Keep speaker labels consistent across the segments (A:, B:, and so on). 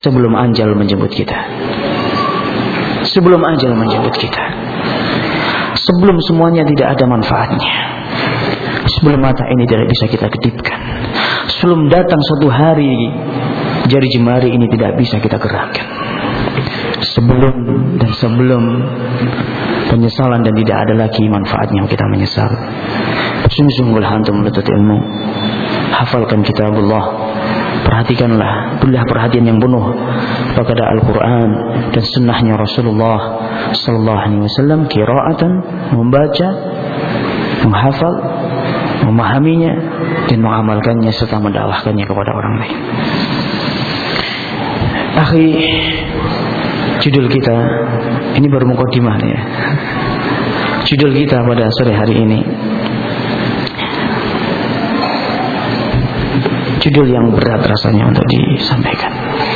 A: sebelum ajal menjemput kita. Sebelum ajal menjemput kita. Sebelum semuanya tidak ada manfaatnya. Sebelum mata ini tidak bisa kita kedipkan. Sebelum datang suatu hari jari jemari ini tidak bisa kita gerakkan. Sebelum penyesalan dan tidak ada lagi manfaatnya kita menyesal. Sungguh-sungguhlah antum menuntut ilmu. Hafalkan kitabullah. Perhatikanlah, berilah perhatian yang penuh kepada Al-Quran dan sunnahnya Rasulullah Sallallahu Alaihi Wasallam. Qiraatan, membaca, menghafal, memahaminya dan mengamalkannya serta mendakwahkannya kepada orang lain. Akhi, judul kita ini baru mukadimah ya. Judul kita pada sore hari ini, judul yang berat rasanya untuk disampaikan.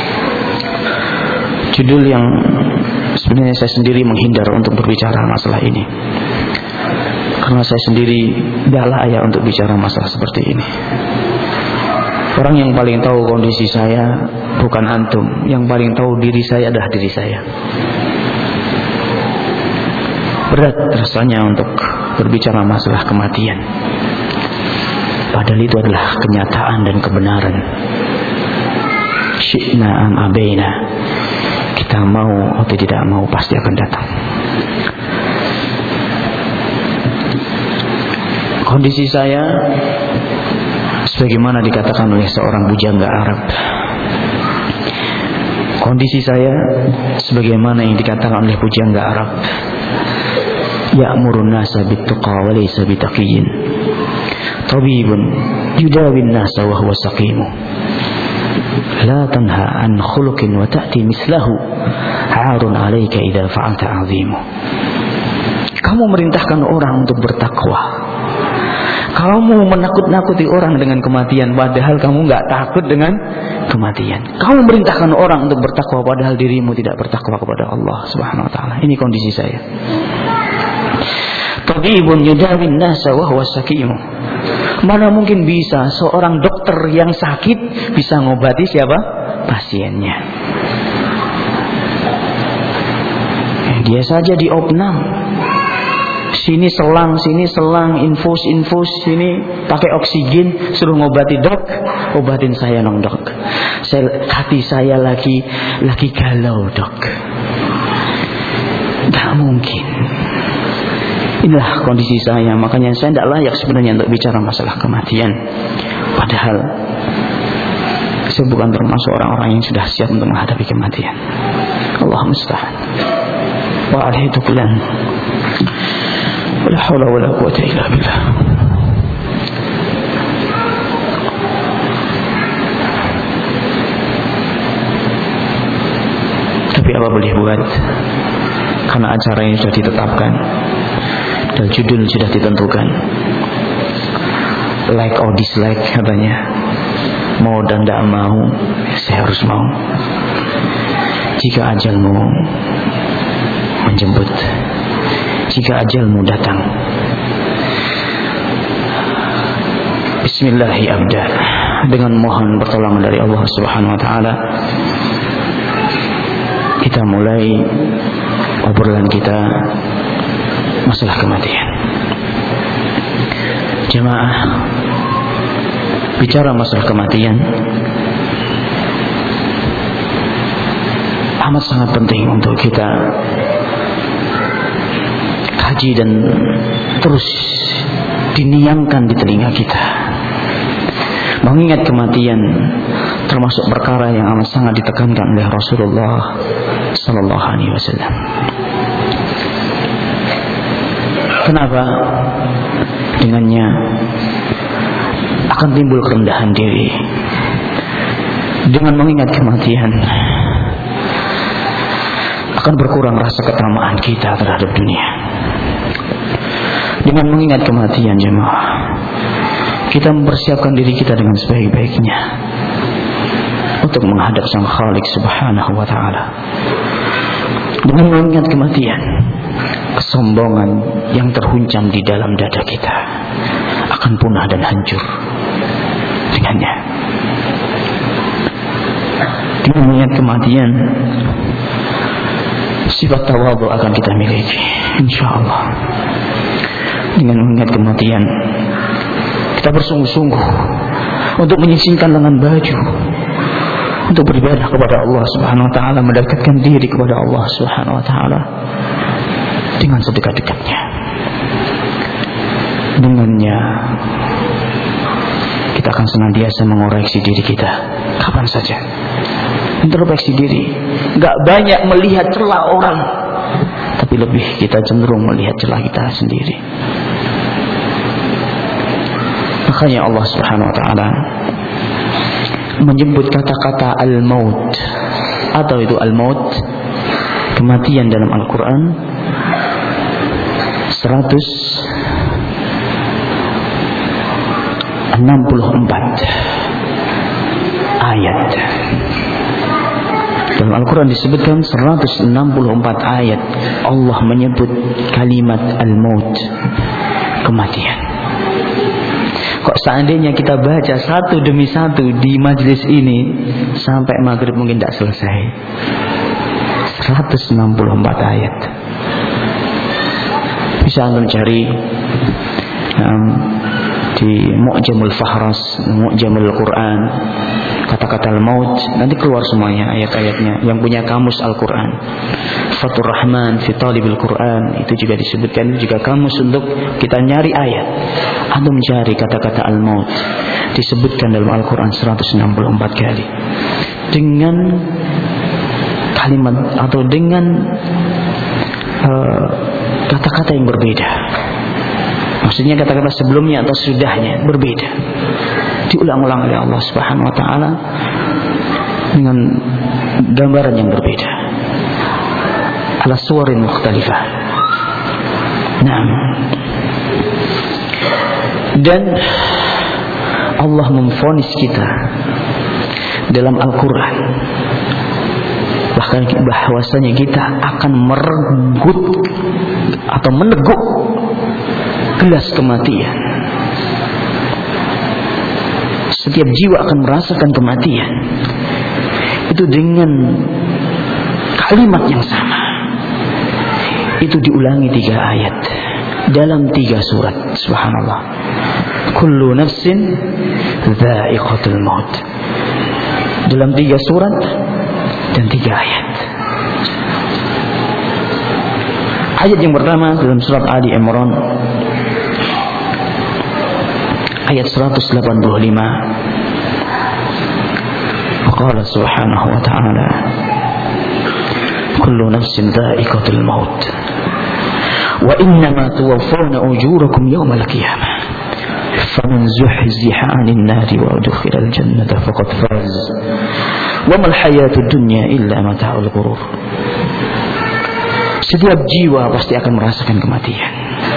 A: Judul yang sebenarnya saya sendiri menghindar untuk berbicara masalah ini, karena saya sendiri tidak layak untuk bicara masalah seperti ini. Orang yang paling tahu kondisi saya bukan antum. Yang paling tahu diri saya adalah diri saya. Berat rasanya untuk berbicara masalah kematian, padahal itu adalah kenyataan dan kebenaran. Syi'na am abaina, kita mau atau tidak mau pasti akan datang. Kondisi saya sebagaimana dikatakan oleh seorang bujangga Arab. Kondisi saya sebagaimana yang dikatakan oleh bujangga Arab. Ya'murun nasa bittuqa wa laysa bitaqiyyin. Tabibun yudawin nasa wa huwa saqimu. La tanha an khuluqin wa ta'ti mislahu. 'arun 'alaika idza fa'alta 'azimu. Kamu merintahkan orang untuk bertakwa. Kamu menakut-nakuti orang dengan kematian, padahal kamu enggak takut dengan kematian. Kamu merintahkan orang untuk bertakwa, padahal dirimu tidak bertakwa kepada Allah Subhanahu wa taala. Ini kondisi saya. Tabibun yudawin nasa wa huwa saqiim. Mana mungkin bisa seorang dokter yang sakit bisa ngobati siapa? Pasiennya. Dia saja diopnam. Sini selang, infus, sini pakai oksigen, suruh ngobati dok, obatin saya dong dok. Hati saya lagi galau dok. Gak mungkin. Inilah kondisi saya, makanya saya tidak layak sebenarnya untuk bicara masalah kematian. Padahal saya bukan termasuk orang-orang yang sudah siap untuk menghadapi kematian. Allahumma musta'an. Wa alaihi tuqlan. La haula wala quwwata illa billah. Tapi apa boleh buat, karena acara ini sudah ditetapkan dan judul sudah ditentukan. Like or dislike katanya, mau dan tidak mau, saya harus mau. Jika ajalmu menjemput, jika ajalmu datang, bismillahi abda, dengan mohon pertolongan dari Allah Subhanahu wa taala, kita mulai obrolan kita masalah kematian. Jemaah, bicara masalah kematian amat sangat penting untuk kita kaji dan terus diniamkan di telinga kita. Mengingat kematian termasuk perkara yang amat sangat ditekankan oleh Rasulullah Sallallahu Alaihi Wasallam. Kenapa? Dengannya akan timbul kerendahan diri. Dengan mengingat kematian akan berkurang rasa ketamaan kita terhadap dunia. Dengan mengingat kematian, jemaah, kita mempersiapkan diri kita dengan sebaik-baiknya untuk menghadap Sang Khalik Subhanahu wa taala. Dengan mengingat kematian, kesombongan yang terhuncam di dalam dada kita akan punah dan hancur dengannya. Dengan mengingat kematian, sifat tawadhu akan kita miliki, insyaallah. Dengan mengingat kematian, kita bersungguh-sungguh untuk menyisingkan lengan baju, untuk beribadah kepada Allah Subhanahu wa taala, mendekatkan diri kepada Allah Subhanahu wa taala dengan sedekat-dekatnya. Dengannya kita akan senantiasa mengoreksi diri kita kapan saja. Introspeksi diri, enggak banyak melihat celah orang, tapi lebih kita cenderung melihat celah kita sendiri. Makanya Allah Subhanahu wa taala menyebut kata-kata al-maut, atau itu al-maut, kematian, dalam Al-Quran 164 ayat. Dalam Al-Quran disebutkan 164 ayat Allah menyebut kalimat al-maut, kematian. Kok seandainya kita baca satu demi satu di majelis ini, sampai maghrib mungkin tidak selesai. 164 ayat. Bisa anda cari di Mu'jamul Fahras, Mu'jamul Quran, kata-kata al-maut, nanti keluar semuanya ayat-ayatnya. Yang punya kamus Al-Quran, Fathur Rahman fi Talibil Quran, itu juga disebutkan, itu juga kamus untuk kita nyari ayat. Anda mencari kata-kata al-maut, disebutkan dalam Al-Quran 164 kali, dengan kalimat atau dengan kata-kata yang berbeda. Maksudnya kata-kata sebelumnya atau sudahnya berbeda, diulang-ulang oleh Allah Subhanahu wa taala dengan gambaran yang berbeda, ala suwarin mukhtalifah. Naam. Dan Allah memvonis kita dalam Al-Quran bahwasanya kita akan merenggut atau meneguk gelas kematian. Setiap jiwa akan merasakan kematian itu dengan kalimat yang sama. Itu diulangi 3 ayat dalam 3 surat. Subhanallah. Kullu nafsin dha'iqatul maut, dalam 3 surat dan 3 ayat. Ayat yang pertama dalam surat Ali Imran ayat 185. Qala subhanahu wa ta'ala, kullu nafsin dha'iqatul maut wa innama tuwaffawna ujurakum yawmal qiyamah faman zuhziha 'anil nari wa udkhilal jannata faqad faz wa mal hayatud dunya illa mata'ul ghurur. Setiap jiwa pasti akan merasakan kematian,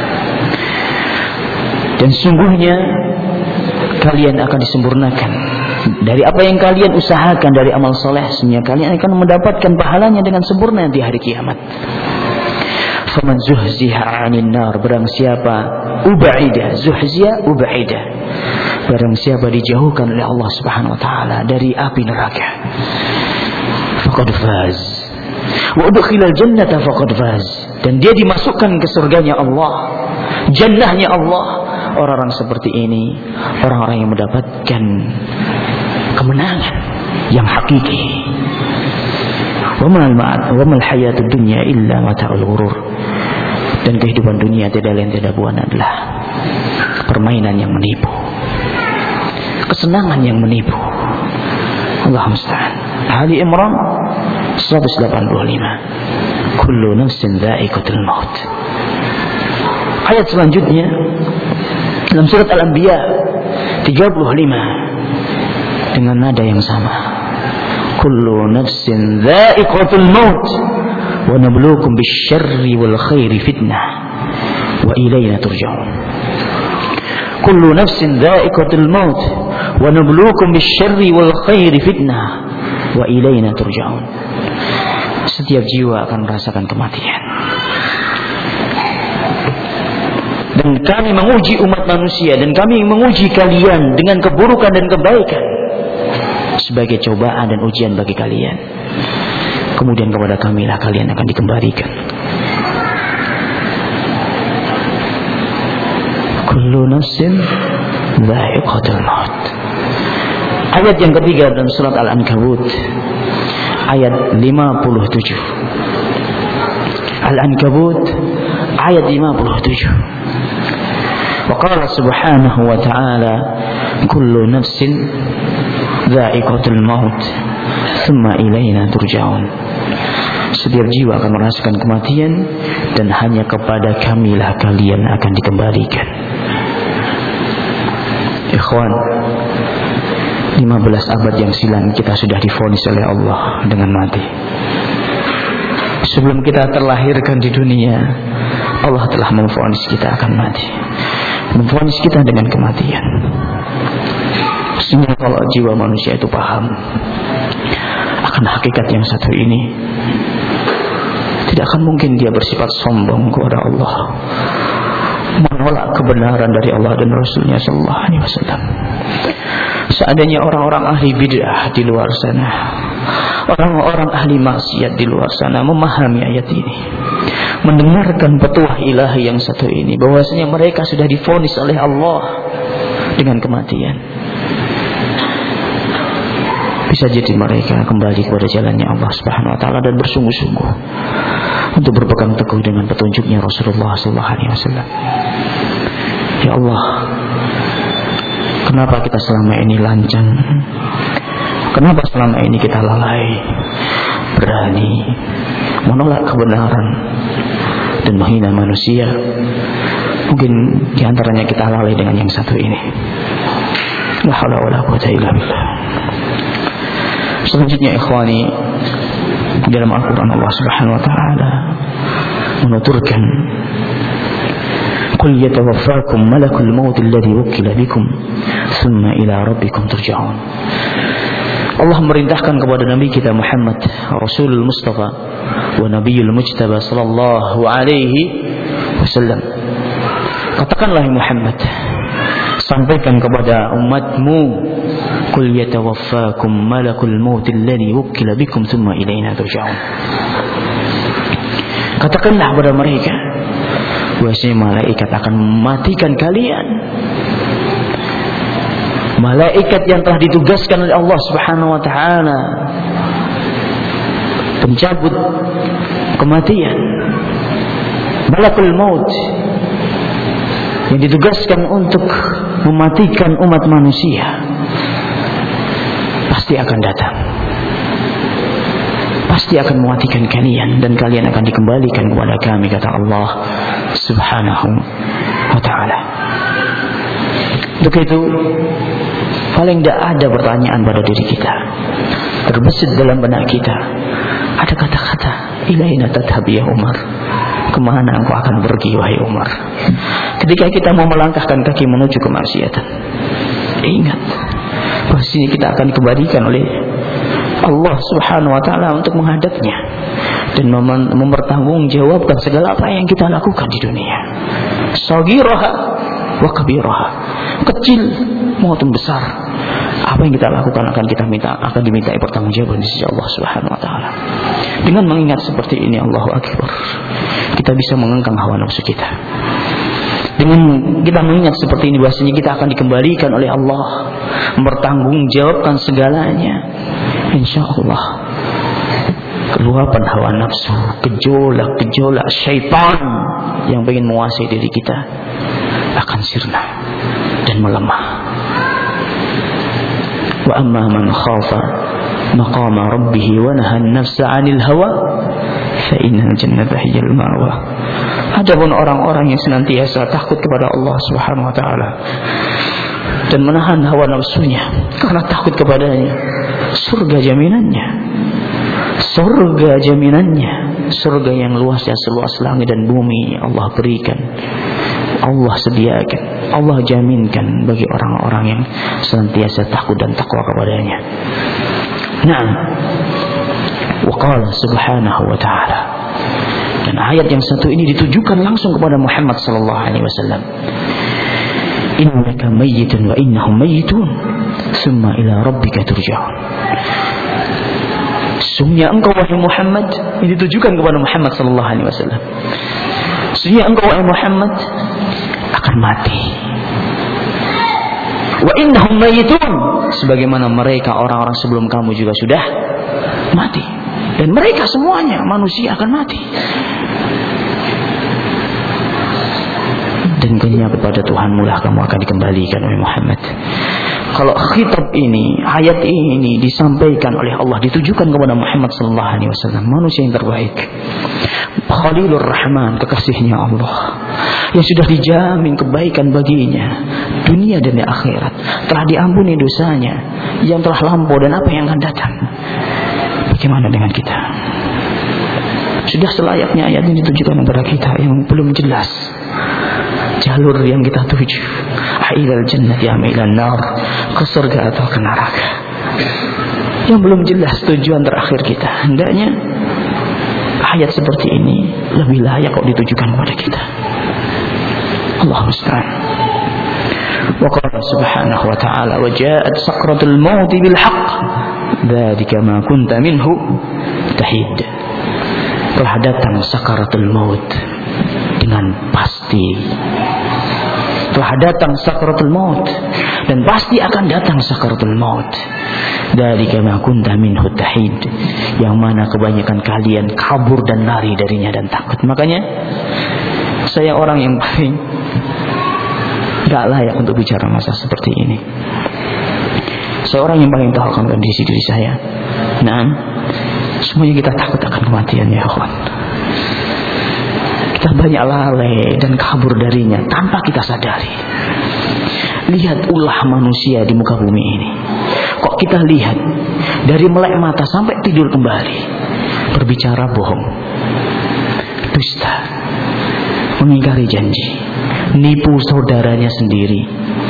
A: dan sungguhnya kalian akan disempurnakan dari apa yang kalian usahakan dari amal soleh, sehingga kalian akan mendapatkan pahalanya dengan sempurna di hari kiamat. Faman zuhziha 'anil nar, barang siapa ub'ida, zuhziya ub'ida, barang siapa dijauhkan oleh Allah Subhanahu wa taala dari api neraka, faqad faz wa udkhilal jannata faqad faz, dan dia dimasukkan ke surganya Allah, jannahnya Allah. Orang-orang seperti ini orang-orang yang mendapatkan kemenangan yang hakiki. Wa mal hayatud dunya illa mata'ul ghurur, dan kehidupan dunia tidak lain tidak bukan adalah permainan yang menipu, kesenangan yang menipu. Allah musta'an. Ali Imran 185. Kullu nafsin dha'iqatul maut. Ayat selanjutnya dalam surat Al-Anbiya 35 dengan nada yang sama. Kullu nafsin dha'iqatul maut wa nabluukum bisyarri wal khairi fitnah wa ilayna turja'un. Kullu nafsin dha'iqatul maut wa nabluukum bisyarri wal khairi fitnah wa ilayna turja'un. Setiap jiwa akan merasakan kematian, dan kami menguji umat manusia, dan kami menguji kalian dengan keburukan dan kebaikan, sebagai cobaan dan ujian bagi kalian. Kemudian kepada kamilah kalian akan dikembalikan. Kullu nafsin dha'iqatul maut. Ayat yang ketiga dalam surat Al-Ankabut, ayat 57. Al-Ankabut ayat 57. Wa qala subhanahu wa ta'ala, kullu nafsin dha'iqatul maut, thumma ilaina turja'un. Setiap jiwa akan merasakan kematian dan hanya kepada kamilah kalian akan dikembalikan. Ikhwan, 15 abad yang silam kita sudah divonis oleh Allah dengan mati. Sebelum kita terlahirkan di dunia, Allah telah memvonis kita akan mati, memvonis kita dengan kematian. Sehingga kalau jiwa manusia itu paham akan hakikat yang satu ini, tidak akan mungkin dia bersifat sombong kepada Allah, menolak kebenaran dari Allah dan Rasulnya Sallallahu Alaihi Wasallam. Seandainya orang-orang ahli bid'ah di luar sana, orang-orang ahli maksiat di luar sana memahami ayat ini, mendengarkan petuah ilahi yang satu ini, bahwasanya mereka sudah divonis oleh Allah dengan kematian, bisa jadi mereka kembali kepada jalannya Allah Subhanahu wa taala dan bersungguh-sungguh untuk berpegang teguh dengan petunjuknya Rasulullah sallallahu alaihi wasallam. Ya Allah, kenapa kita selama ini lancang? Kenapa selama ini kita lalai, berani menolak kebenaran dan menghina manusia? Mungkin diantaranya kita lalai dengan yang satu ini. La haula wala quwwata illa billah. Selanjutnya ikhwani, dalam Al-Quran Allah Subhanahu wa ta'ala menuturkan, qul yatawaffakum malakul maut alladhi wukkila bikum thumma ila rabbikum turja'un. Allah memerintahkan kepada Nabi kita Muhammad, Rasulul Mustafa wa Nabiyul Mujtaba sallallahu alaihi wasallam, katakanlah Muhammad, sampaikan kepada umatmu, qul yatawaffakum malakul maut alladhi wukkila bikum thumma ilaina turja'un. Katakanlah kepada mereka bahwasanya malaikat akan mematikan kalian, malaikat yang telah ditugaskan oleh Allah Subhanahu wa taala pencabut kematian, malakul maut yang ditugaskan untuk mematikan umat manusia, pasti akan datang, pasti akan mematikan kalian dan kalian akan dikembalikan kepada kami, kata Allah Subhanahu wa ta'ala. Untuk itu paling tidak ada pertanyaan pada diri kita, terbesit dalam benak kita ada kata-kata, ilaina tadhhab ya Umar, kemana engkau akan pergi wahai Umar? Ketika kita mau melangkahkan kaki menuju kemaksiatan, ingat bahwa sini kita akan dikembalikan oleh Allah Subhanahu wa ta'ala untuk menghadapnya dan mempertanggungjawabkan segala apa yang kita lakukan di dunia, saghiraha wa kabiraha, kecil maupun besar. Apa yang kita lakukan akan dimintai pertanggungjawaban di sisi Allah Subhanahu wa ta'ala. Dengan mengingat seperti ini, Allahu Akbar, kita bisa mengengkang hawa nafsu kita. Dengan kita mengingat seperti ini, bahwasanya kita akan dikembalikan oleh Allah, mempertanggungjawabkan segalanya, insyaallah keluapan hawa nafsu, gejolak syaitan yang ingin menguasai diri kita akan sirna dan melemah. Wa amma man khafa maqama rabbih wa naha an-nafsa 'anil hawa fa innal jannata hiyal ma'wa. Adapun orang-orang yang senantiasa takut kepada Allah Subhanahu wa taala dan menahan hawa nafsunya karena takut kepadanya, surga jaminannya. Surga jaminannya, surga yang luasnya seluas langit dan bumi Allah berikan, Allah sediakan, Allah jaminkan bagi orang-orang yang senantiasa takut dan takwa kepadanya. Naam. Wa qala subhanahu wa ta'ala, dan ayat yang satu ini ditujukan langsung kepada Muhammad sallallahu alaihi wasallam. Innaka mayyitun wa innahum mayyitun, tsumma ila rabbika turja'un. Sungguhnya engkau wahai Muhammad, ini ditujukan kepada Muhammad sallallahu alaihi wasallam. Sungguhnya engkau wahai Muhammad akan mati. Wa innahum mayitun, sebagaimana mereka orang-orang sebelum kamu juga sudah mati. Dan mereka semuanya manusia akan mati. Dan kenyanya kepada Tuhanmu lah kamu akan dikembalikan oleh Muhammad. Kalau khitab ini, ayat ini disampaikan oleh Allah, ditujukan kepada Muhammad sallallahu alaihi wasallam, manusia yang terbaik, Khalilur Rahman, kekasihnya Allah, yang sudah dijamin kebaikan baginya dunia dan di akhirat, telah diampuni dosanya yang telah lampau dan apa yang akan datang. Bagaimana dengan kita? Sudah selayaknya ayat ini ditujukan kepada kita yang belum jelas jalur yang kita tuju, ilal jannati am ilan nar, ke surga atau ke neraka, yang belum jelas tujuan terakhir kita. Hendaknya ayat seperti ini lebih layak kok ditujukan kepada kita. Allah musta'an. Wa qala subhanahu wa ta'ala, wa ja'at sakratul maut bil haqq, dzalika ma kunta minhu tahid. Telah datang sakaratul maut dengan pasti. Telah datang sakaratul maut, dan pasti akan datang sakaratul maut. Dzalika ma kunta minhu tahid, yang mana kebanyakan kalian kabur dan lari darinya dan takut. Makanya saya orang yang paling gak layak untuk bicara masa seperti ini. Saya orang yang paling tahu akan kondisi diri saya. Nah, semuanya kita takut akan kematian, ya kawan. Kita banyak lalai dan kabur darinya tanpa kita sadari. Lihat ulah manusia di muka bumi ini. Kok kita lihat dari melek mata sampai tidur kembali, berbicara bohong, dusta, mengingkari janji, nipu saudaranya sendiri,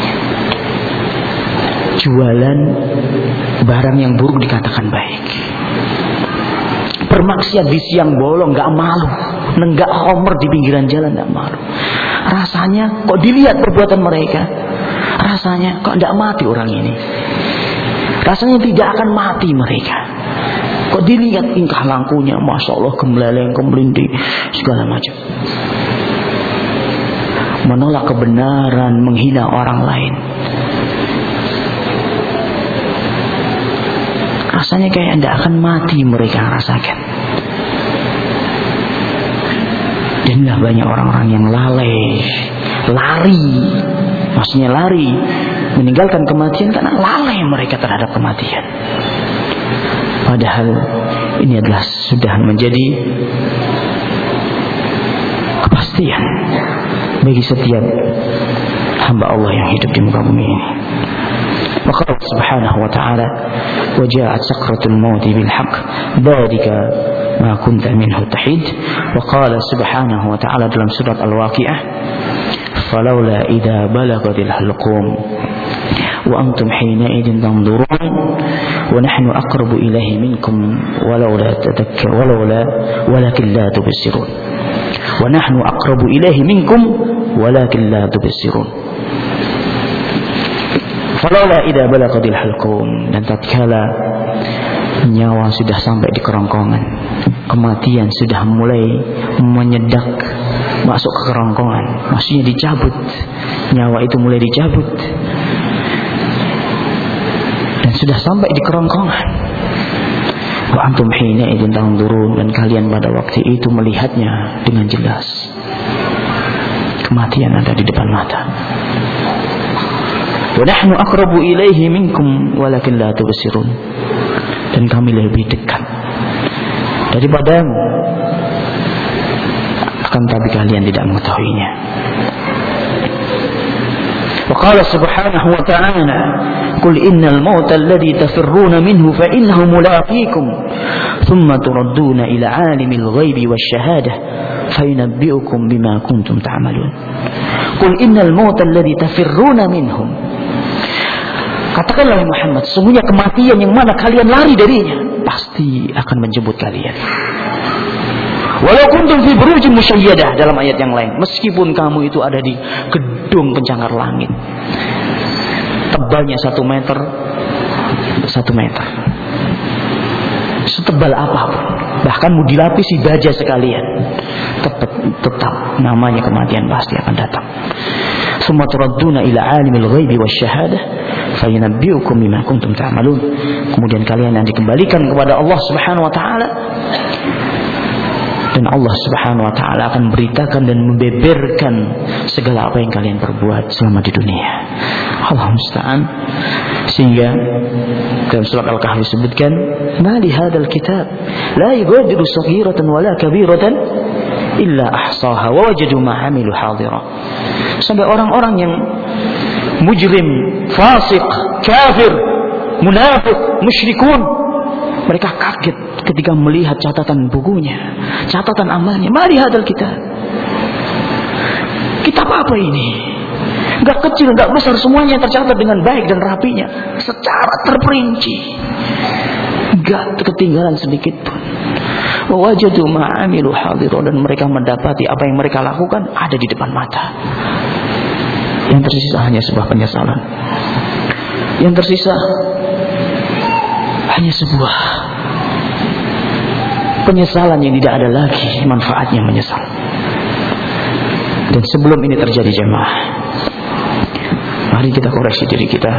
A: jualan barang yang buruk dikatakan baik, bermaksiat di siang bolong gak malu, nenggak homer di pinggiran jalan gak malu. Rasanya kok dilihat perbuatan mereka, rasanya kok gak mati orang ini, rasanya tidak akan mati mereka. Kok dilihat tingkah lakunya, masya Allah, gembleleng, gemblindi, segala macam. Menolak kebenaran, menghina orang lain. Rasanya kayak tidak akan mati mereka rasakan. Dan inilah banyak orang-orang yang lalai, lari, maksudnya lari, meninggalkan kematian karena lalai mereka terhadap kematian. Padahal ini adalah sudah menjadi kepastian bagi setiap hamba Allah yang hidup di muka bumi ini. Maka Allah Subhanahu wa ta'ala, wa ja'at sakratul maut bil haqq, dzalika ma kunta minhu tahid. Wa qala Subhanahu wa ta'ala dalam surat Al-Waqiah, falaula idza balagatil hulqum wa antum hina idin tanzurun wa nahnu aqrabu ilaihi minkum walaula tadhakkar walakin la tubsirun wa nahnu aqrabu ilaihi minkum walakin la tubsirun. Falaula idza balagatil hulqum, dan tatkala nyawa sudah sampai di kerongkongan, kematian sudah mulai menyedak masuk ke kerongkongan, maksudnya dicabut, nyawa itu mulai dicabut dan sudah sampai di kerongkongan. Wa antum hina idzin tanzurun, dan kalian pada waktu itu melihatnya dengan jelas. Kematian ada di depan mata. Wa nahnu aqrabu ilaihi minkum walakin la tubsirun, dan kami lebih dekat daripadamu, akan tapi kalian tidak mengetahuinya. Wa qala subhanahu wa ta'ala, qul innal mauta alladhi tafirruna minhu fa innahu mulaqikum thumma turadduna ila alimil ghaibi wasyahadah fayunabbi'ukum bima kuntum ta'malun. Qul innal mauta alladhi tafirruna minhum, katakanlah Muhammad, sungguhnya kematian yang mana kalian lari darinya pasti akan menjemput kalian. Walau kuntum fi burujin musyayyadah, dalam ayat yang lain, meskipun kamu itu ada di gedung pencakar langit, tebalnya 1 meter, setebal apapun, bahkan mau dilapisi baja sekalian, tetap namanya kematian pasti akan datang. Summa turadduna ila alimil ghaibi wasyahadah fayunabbiukum bima kuntum ta'malun. Kemudian kalian yang dikembalikan kepada Allah Subhanahu wa taala, dan Allah Subhanahu wa taala akan beritakan dan membeberkan segala apa yang kalian perbuat selama di dunia. Allah musta'an. Sehingga dalam surat Al-Kahfi disebutkan, "Ma li hadzal kitab la yughadiru saghiratan wala kabiratan illa ahsaha wa wajadu ma 'amilu hadira." Sampai orang-orang yang mujrim, fasik, kafir, munafik, musyrikun, mereka kaget ketika melihat catatan bukunya, catatan amalnya. "Ma li hadzal kitab." Kitab apa ini? Gak kecil, gak besar, semuanya tercatat dengan baik dan rapinya, secara terperinci, gak ketinggalan sedikit pun. Wajadu ma'amilu hadira, dan mereka mendapati apa yang mereka lakukan ada di depan mata. Yang tersisa hanya sebuah penyesalan. Yang tersisa hanya sebuah penyesalan yang tidak ada lagi manfaatnya menyesal. Dan sebelum ini terjadi jemaah, mari kita koreksi diri kita.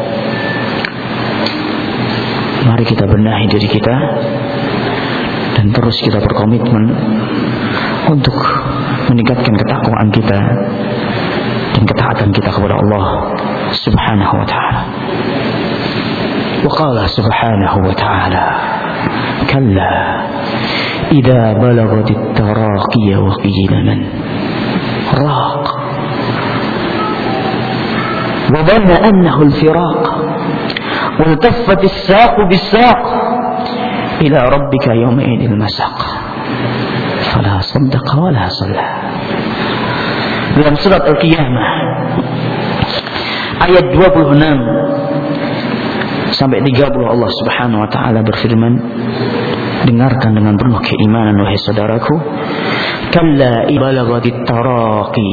A: Mari kita benahi diri kita, dan terus kita berkomitmen untuk meningkatkan ketakwaan kita dan ketaatan kita kepada Allah Subhanahu wa ta'ala. Wa qala subhanahu wa ta'ala, "Kalla idza balagatit taraqiya wa qila man raq وظن أنه الفراق والتفت الساق بالساق إلى ربك يومئذ المساق فلا صدق ولا صلى." Dalam surat Al-Qiyamah ayat 26 sampai 30 Allah Subhanahu wa taala berfirman, dengarkan dengan penuh keimanan wahai saudaraku, kalla ibalagatit taraqi,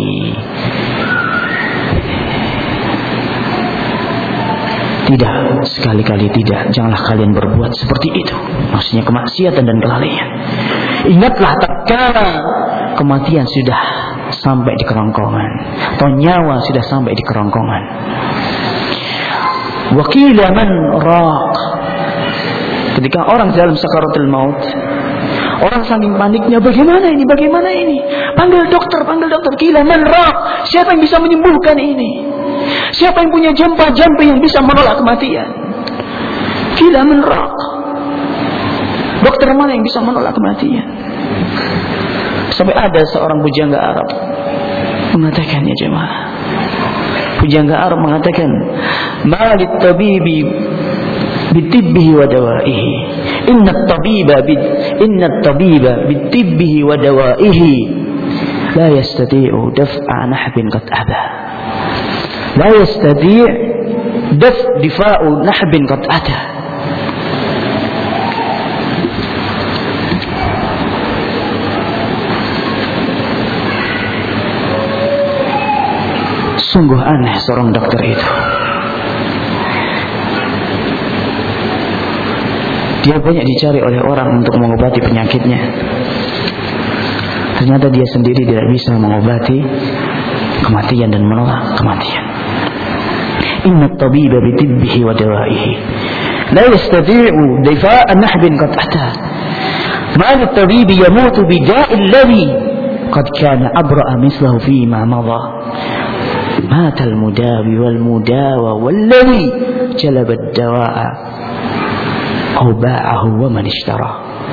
A: tidak, sekali-kali tidak, janganlah kalian berbuat seperti itu. Maksudnya kemaksiatan dan kelalaian. Ingatlah tatkala kematian sudah sampai di kerongkongan, atau nyawa sudah sampai di kerongkongan. Wa qila man raq, ketika orang dalam sakaratul maut, orang saking paniknya, bagaimana ini, bagaimana ini, panggil dokter, panggil dokter. Qila man raq, siapa yang bisa menyembuhkan ini? Siapa yang punya jampa-jampa yang bisa menolak kematian? Qila man raq, dokter mana yang bisa menolak kematian? Sampai ada seorang pujangga Arab mengatakan, ya jemaah, pujangga Arab mengatakan, malit tabibi bitibbihi wa dawaihi, inna tabiba bitibbihi wa dawaihi la yastati'u daf'a nahbin qad aba, la yastati' difa'u nahbin qad ata. Sungguh aneh seorang dokter itu. Dia banyak dicari oleh orang untuk mengobati penyakitnya. Ternyata dia sendiri tidak bisa mengobati kematian dan menolak kematian. Inna tabiba bitibbihi wa dawaihi la yastati'u difa'an nahbin qad ata. Ma'al tabibi yamutu bida'il ladhi qad kana abra'a mislahu fima madha. Matal mudawi wal mudawa walladhi jalaba ad-dawa'a aw ba'ahu wa man ishtara.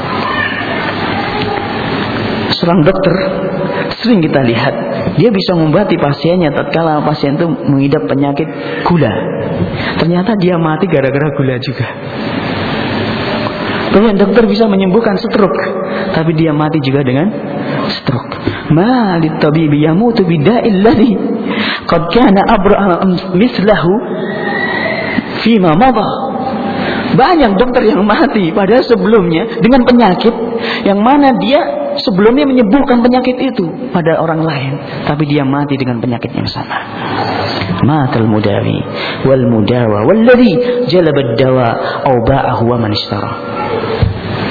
A: Seorang dokter sering kita lihat, dia bisa mengobati pasiennya tatkala pasien itu mengidap penyakit gula. Ternyata dia mati gara-gara gula juga. Kemudian dokter bisa menyembuhkan stroke, tapi dia mati juga dengan stroke. Ma lit-tabibi yamutu bida'il ladhi qad kana abra'a mislahu fima madha. Banyak dokter yang mati padahal sebelumnya dengan penyakit yang mana dia sebelumnya menyembuhkan penyakit itu pada orang lain, tapi dia mati dengan penyakit yang sama. Matal mudawi wal mudawa walladhi jalaba ad-dawa aw ba'ahu wa man ishtara.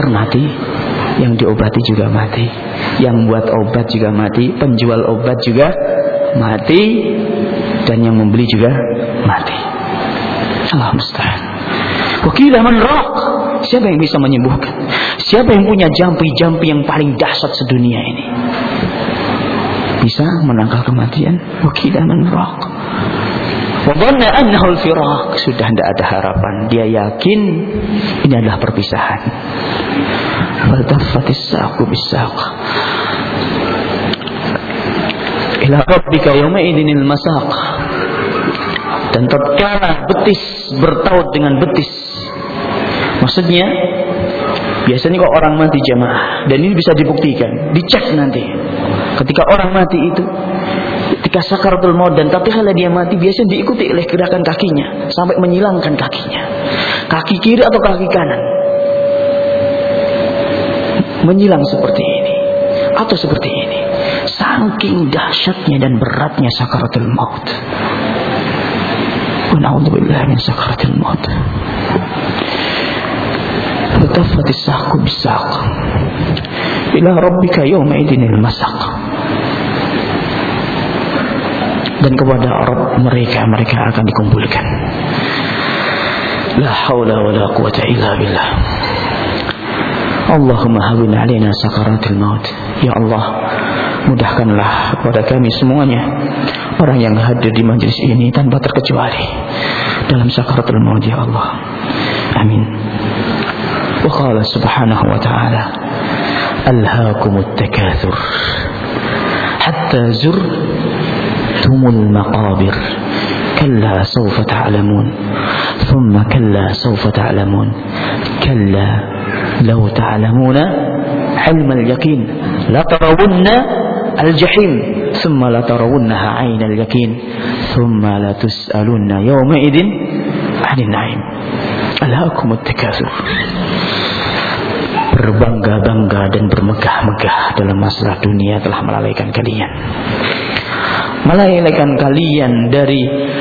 A: mati, yang diobati juga mati, yang buat obat juga mati, penjual obat juga mati, dan yang membeli juga mati. Allah musta'an. Wakilah man raq. Siapa yang bisa menyembuhkan? Siapa yang punya jampi-jampi yang paling dahsyat sedunia ini? Bisa menangkal kematian. Wakilah man raq. Wa dhanna annahu al-firaq. Sudah tidak ada harapan. Dia yakin ini adalah perpisahan. Faltaffatis saqu bis-saq. Ila rabbika yawma idinil masaq. Dan tatkala betis bertaut dengan betis. Maksudnya biasanya kok orang mati jamaah, dan ini bisa dibuktikan, dicek nanti. Ketika orang mati itu, ketika sakaratul maut dan tatkala dia mati, biasanya diikuti oleh gerakan kakinya sampai menyilangkan kakinya. Kaki kiri atau kaki kanan menyilang seperti ini atau seperti ini. Saking dahsyatnya dan beratnya sakaratul maut. Na'udzubillah min sakaratil maut. Fataffatis saqu bis-saq. Ila rabbika yawma idinil masaq. Dan kepada Rabb mereka akan dikumpulkan. La haula wala quwwata illa billah. Allahumma hawwin 'alaina sakaratil maut. Ya Allah, mudahkanlah kepada kami semuanya, orang yang hadir di majlis ini tanpa terkecuali, dalam sakaratul maut ya Allah. Amin. Wa qala subhanahu wa ta'ala, alhaakumut takatsur hatta zurtumul maqabir kalla sawfa ta'lamun thumma kalla sawfa ta'lamun kalla law ta'lamuna 'ilmal yaqin la tarawunna al-jahim thumma la tarawunnaha 'ainal yaqin thumma la tus'alunna yawma idin 'anil na'im. Alhaakumut takatsur. Berbangga-bangga dan bermegah-megah dalam masalah dunia telah melalaikan kalian. Melalaikan kalian dari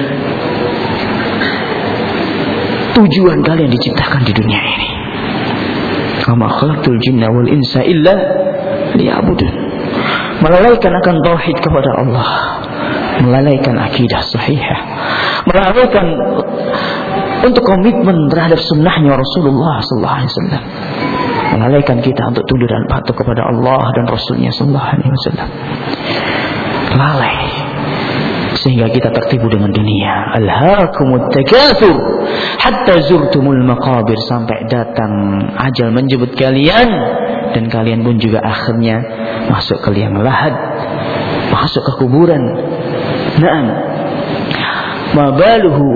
A: tujuan kalian diciptakan di dunia ini. Wa ma khalaqtul jinna wal insa illa liya'budun. Melalaikan akan tauhid kepada Allah, melalaikan akidah sahihah, melalaikan untuk komitmen terhadap sunnahnya Rasulullah sallallahu alaihi wasallam, melalaikan kita untuk tunduk dan patuh kepada Allah dan Rasulnya sallallahu alaihi wasallam. Lalai sehingga kita tertipu dengan dunia. Alhaakumut takatsur hatta zurtumul maqabir, sampai datang ajal menjemput kalian dan kalian pun juga akhirnya masuk ke liang lahat, masuk ke kuburan. Naam. Mabaluhu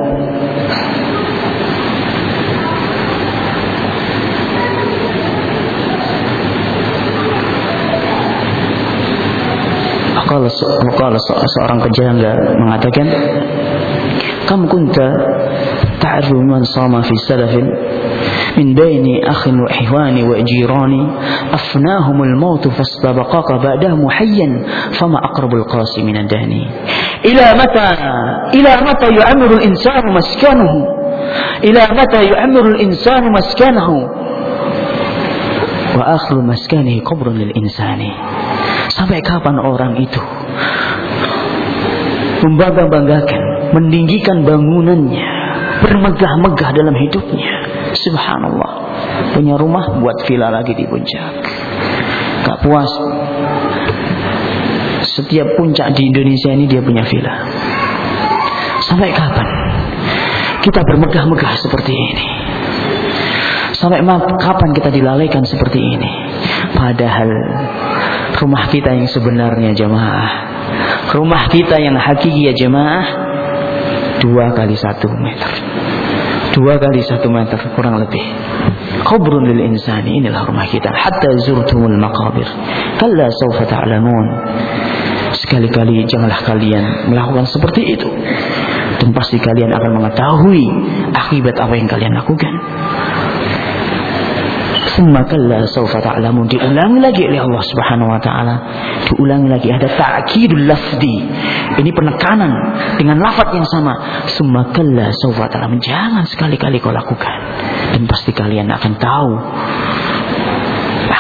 A: Qala seorang pejangga mengatakan, kam kunta ta'rifu man sama fi salafin min baini akhin wa ihwani wa jirani afnahumul maut fastabaqaka ba'dahu hayyan fama aqrabul qasi min ad-dani ila mata yu'ammiru al-insanu maskanahu ila mata yu'ammiru al-insanu maskanahu wa akhiru maskanihi qabrun lil insani. Sampai kapan orang itu membangga-banggakan, meninggikan bangunannya, bermegah-megah dalam hidupnya. Subhanallah, punya rumah buat villa lagi di puncak, gak puas. Setiap puncak di Indonesia ini dia punya villa. Sampai kapan kita bermegah-megah seperti ini? Sampai kapan kita dilalaikan seperti ini? Padahal rumah kita yang sebenarnya jamaah, rumah kita yang hakiki ya jamaah, 2 kali 1 meter, 2 kali 1 meter kurang lebih. Qabrun lil insani, inilah rumah kita. Hatta zurtumul maqabir kalla sawfa ta'lamun. Sekali-kali janganlah kalian melakukan seperti itu, dan pasti kalian akan mengetahui akibat apa yang kalian lakukan. Summa kalla sawfa ta'lamun. Diulangi lagi oleh Allah Subhanahu wa taala. Diulangi lagi, ada ta'kidul lafzi. Ini penekanan dengan lafaz yang sama. Summa kalla sawfa ta'lamun. Jangan sekali-kali kau lakukan, dan pasti kalian akan tahu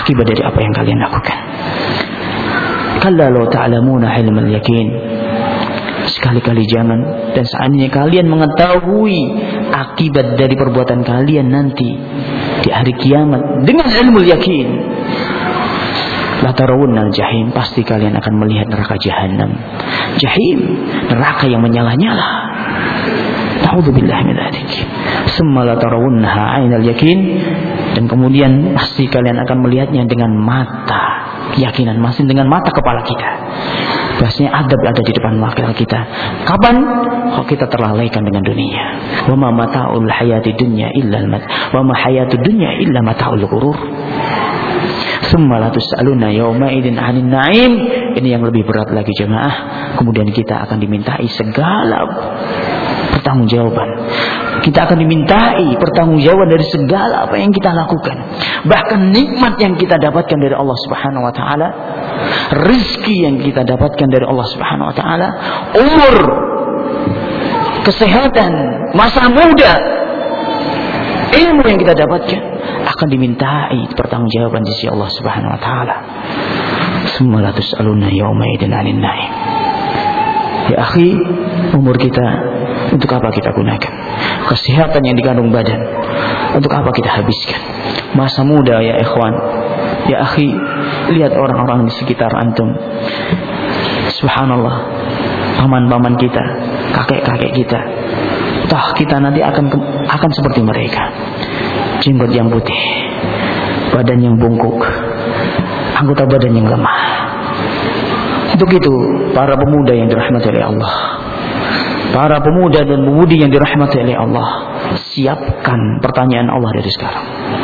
A: akibat dari apa yang kalian lakukan. Kalla law ta'lamuna ilmal yakin, sekali-kali jangan, dan seandainya kalian mengetahui akibat dari perbuatan kalian nanti di hari kiamat dengan ilmu yakin, la tarawunnal jahim, pasti kalian akan melihat neraka jahanam. Jahim, neraka yang menyala-nyala. Na'udzubillahi min dzalik. Summa la tarawunnaha 'ainal yakin, dan kemudian pasti kalian akan melihatnya dengan mata keyakinan, masih dengan mata kepala kita. Bahasanya adab ada di depan mata kita. Kapan? Kalau kita terlalaikan dengan dunia. Wa ma mata'ul hayati dunya illa al-mat. Wa ma hayatud dunya illa mata'ul ghurur. Tsumma la tus'aluna yawma idzin 'anil na'im. Ini yang lebih berat lagi jemaah. Kemudian kita akan dimintai segala pertanggungjawaban. Kita akan dimintai pertanggungjawaban dari segala apa yang kita lakukan. Bahkan nikmat yang kita dapatkan dari Allah Subhanahu wa taala, rezeki yang kita dapatkan dari Allah Subhanahu wa taala, umur, kesehatan, masa muda, ilmu yang kita dapatkan akan dimintai pertanggungjawaban di sisi Allah Subhanahu wa taala. Tsumma la tus'aluna yawma idzin 'anil na'im. Ya akhi, umur kita untuk apa kita gunakan? Kesehatan yang dikandung badan untuk apa kita habiskan? Masa muda ya ikhwan, ya akhi, lihat orang-orang di sekitar antum. Subhanallah, paman-paman kita, kakek-kakek kita. Toh kita nanti akan seperti mereka. Jenggot yang putih, badan yang bungkuk, anggota badan yang lemah. Untuk itu, para pemuda yang dirahmati oleh Allah, para pemuda dan pemudi yang dirahmati oleh Allah, siapkan pertanyaan Allah dari sekarang.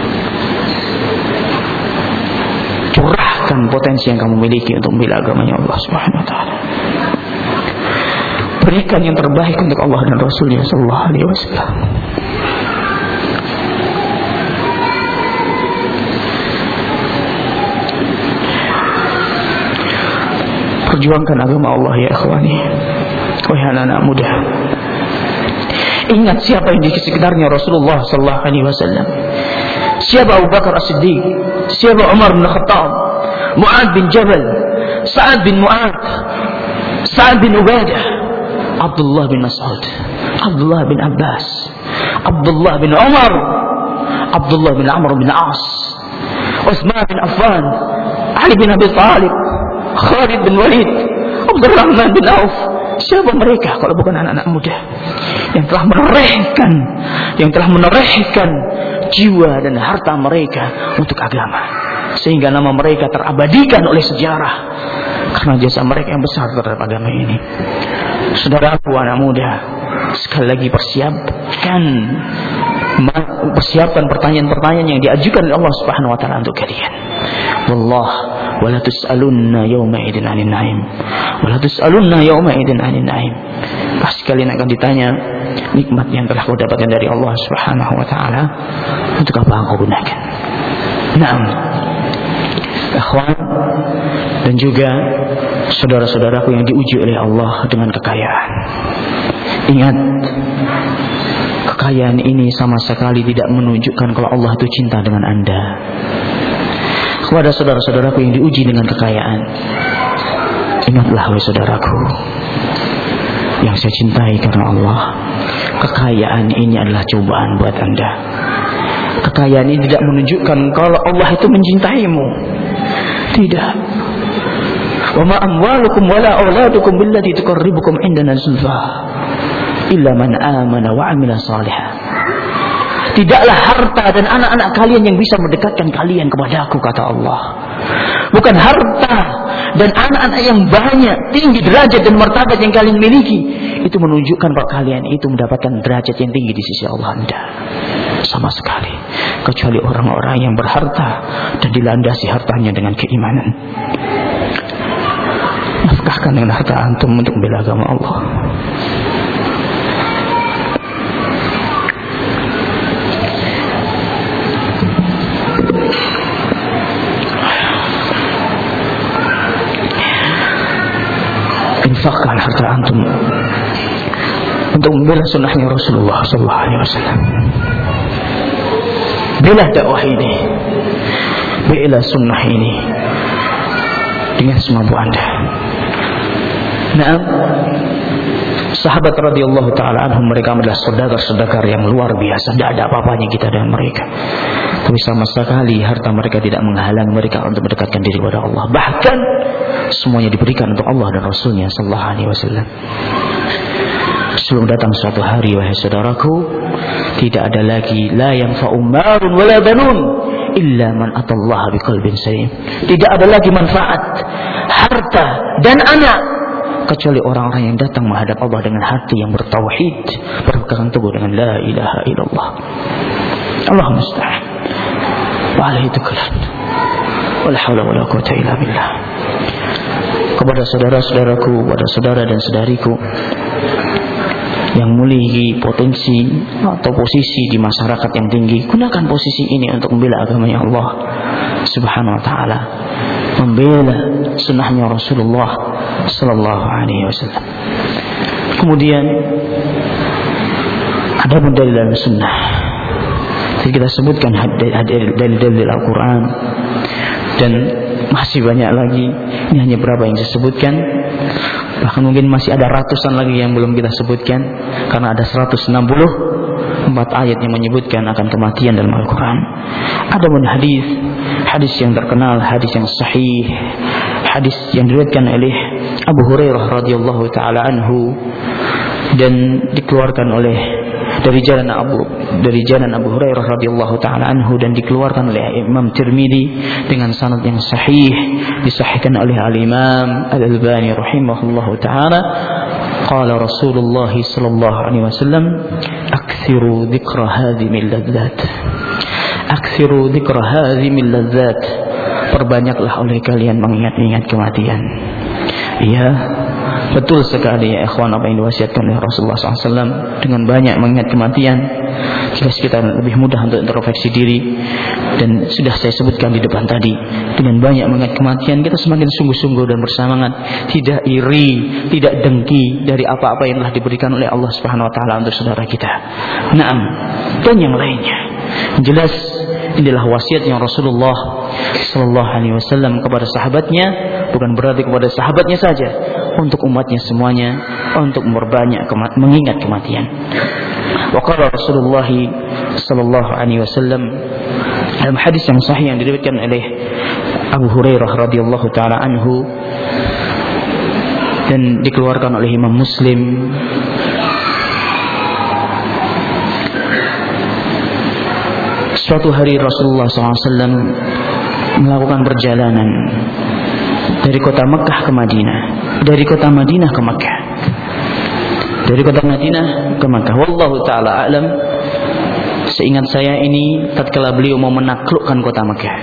A: Curahkan potensi yang kamu miliki untuk membela agamanya Allah Subhanahu wa taala. Berikan yang terbaik untuk Allah dan Rasulnya sallallahu alaihi wasallam. Perjuangkan agama Allah ya ikhwani. Wahai anak-anak muda, ingat siapa yang di sekitarnya Rasulullah sallallahu alaihi wasallam. Siapa Abu Bakar As-Siddiq, siapa Umar bin Khattab, Mu'ad bin Jabal, Sa'ad bin Mu'ad, Sa'ad bin Ubadah, Abdullah bin Mas'ud, Abdullah bin Abbas, Abdullah bin Umar, Abdullah bin Amr bin As, Utsman bin Affan, Ali bin Abi Thalib, Khalid bin Walid, Abdurrahman bin Auf. Siapa mereka kalau bukan anak-anak muda yang telah menorehkan jiwa dan harta mereka untuk agama, sehingga nama mereka terabadikan oleh sejarah karena jasa mereka yang besar terhadap agama ini. Saudaraku anak muda, sekali lagi persiapkan pertanyaan-pertanyaan yang diajukan oleh Allah Subhanahu wa taala untuk kalian. Wallah, wala tus'alunna yawma idzin 'anil na'im. Wala tus'alunna yawma idzin 'anil na'im. Pasti kalian akan ditanya nikmat yang telah kau dapatkan dari Allah Subhanahu wa taala, untuk apa engkau gunakan? Naam. Ikhwan dan juga saudara-saudaraku yang diuji oleh Allah dengan kekayaan. Ingat, kekayaan ini sama sekali tidak menunjukkan kalau Allah itu cinta dengan Anda. Kepada saudara-saudaraku yang diuji dengan kekayaan, ingatlah wahai saudaraku yang saya cintai karena Allah, kekayaan ini adalah cobaan buat Anda. Kekayaan ini tidak menunjukkan kalau Allah itu mencintaimu. Tidak. Wa ma amwalukum wala auladukum billati tuqarribukum indana zulfa illa man amana wa amila shalihan. Tidaklah harta dan anak-anak kalian yang bisa mendekatkan kalian kepadaku, kata Allah. Bukan harta dan anak-anak yang banyak, tinggi derajat dan martabat yang kalian miliki, itu menunjukkan bahwa kalian itu mendapatkan derajat yang tinggi di sisi Allah Anda. Sama sekali. Kecuali orang-orang yang berharta dan dilandasi hartanya dengan keimanan. Nafkahkan dengan harta antum untuk membela agama Allah. Infakkan harta antum untuk membela sunnahnya Rasulullah sallallahu alaihi wasallam. Bela dakwah ini. bela sunnah ini dengan semampu Anda. Naam, sahabat radhiyallahu taala anhum, mereka adalah saudagar-saudagar yang luar biasa. Tidak ada apa-apanya kita dengan mereka, tapi sama sekali harta mereka tidak menghalangi mereka untuk mendekatkan diri kepada Allah. Bahkan semuanya diberikan untuk Allah dan Rasulnya sallallahu alaihi wasallam. Sebelum datang suatu hari, wahai saudaraku, tidak ada lagi la yanfa'u malun wala banun illa man atallaha biqalbin salim. Tidak ada lagi manfaat harta dan anak kecuali orang-orang yang datang menghadap Allah dengan hati yang bertauhid, berpegang teguh dengan la ilaha illallah. Allah musta'an. Wa alaihi tukulan. Wala haula wala quwwata illa billah. Kepada saudara-saudaraku, kepada saudara dan saudariku yang memiliki potensi atau posisi di masyarakat yang tinggi, gunakan posisi ini untuk membela agamanya Allah Subhanahu wa taala, membela sunnahnya Rasulullah sallallahu alaihi wasallam. Kemudian ada dalil dalam sunnah. Jadi kita sebutkan dalil-dalil Al-Qur'an dan masih banyak lagi. Ini hanya berapa yang saya sebutkan. Bahkan mungkin masih ada ratusan lagi yang belum kita sebutkan, karena ada 164 ayat yang menyebutkan akan kematian dalam Al-Quran. Ada pun hadis yang terkenal, hadis yang sahih, hadis yang diriwayatkan oleh Abu Hurairah radhiyallahu taala anhu dan dikeluarkan oleh dari jalan Abu Hurairah radhiyallahu taala anhu dan dikeluarkan oleh Imam Tirmidzi dengan sanad yang sahih, disahihkan oleh Al-Imam Al-Albani rahimahullahu taala. Qala Rasulullah sallallahu alaihi wasallam, "Aktsiru dzikra hadhimil ladzat." Aktsiru dzikra hadhimil ladzat. Perbanyaklah oleh kalian mengingat-ingat kematian. Iya, betul sekali ya ikhwan, apa yang diwasiatkan oleh Rasulullah SAW. Dengan banyak mengingat kematian, kita lebih mudah untuk introspeksi diri. Dan sudah saya sebutkan di depan tadi, dengan banyak mengingat kematian, kita semakin sungguh-sungguh dan bersemangat, tidak iri, tidak dengki dari apa-apa yang telah diberikan oleh Allah Subhanahu wa taala untuk saudara kita. Naam, dan yang lainnya. Jelas inilah wasiatnya Rasulullah sallallahu alaihi wasallam kepada sahabatnya, bukan berarti kepada sahabatnya saja, untuk umatnya semuanya, untuk memperbanyak mengingat kematian. Wa qala Rasulullah sallallahu alaihi wasallam dalam hadis yang sahih yang diriwayatkan oleh Abu Hurairah radhiyallahu taala anhu dan dikeluarkan oleh Imam Muslim, suatu hari Rasulullah SAW melakukan perjalanan dari kota Mekah ke Madinah, dari kota Madinah ke Mekah, dari kota Madinah ke Mekah. Wallahu ta'ala a'lam. Seingat saya ini tatkala beliau mau menaklukkan kota Mekah.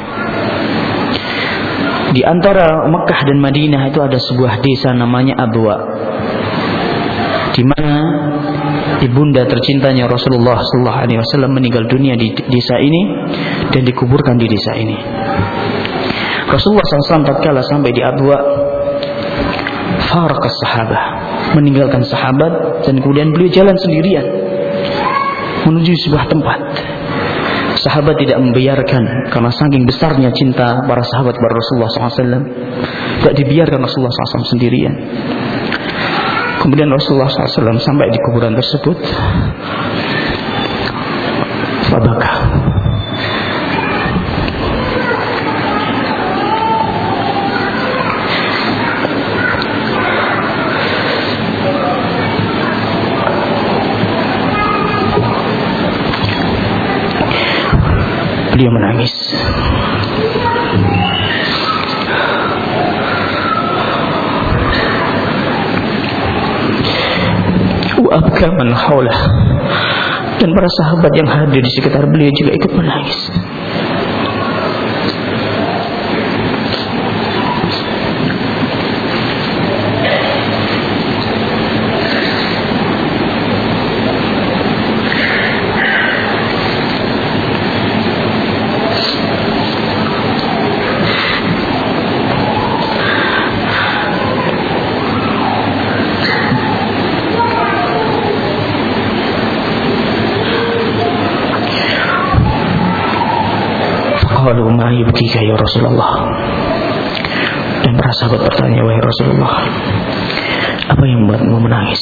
A: Di antara Mekah dan Madinah itu ada sebuah desa namanya Abwa, di mana ibunda tercintanya Rasulullah sallallahu alaihi wasallam meninggal dunia di desa ini dan dikuburkan di desa ini. Rasulullah SAW tatkala sampai di Abwa, faraqas sahabah, meninggalkan sahabat, dan kemudian beliau jalan sendirian menuju sebuah tempat. Sahabat tidak membiarkan, karena saking besarnya cinta para sahabat kepada Rasulullah SAW, tidak dibiarkan Rasulullah SAW sendirian. Kemudian Rasulullah SAW sampai di kuburan tersebut, fabaka. Beliau menangis. Abka man haulah, dan para sahabat yang hadir di sekitar beliau juga ikut menangis. bika ya Rasulullah. Dan para sahabat bertanya, wahai Rasulullah, apa yang membuatmu menangis?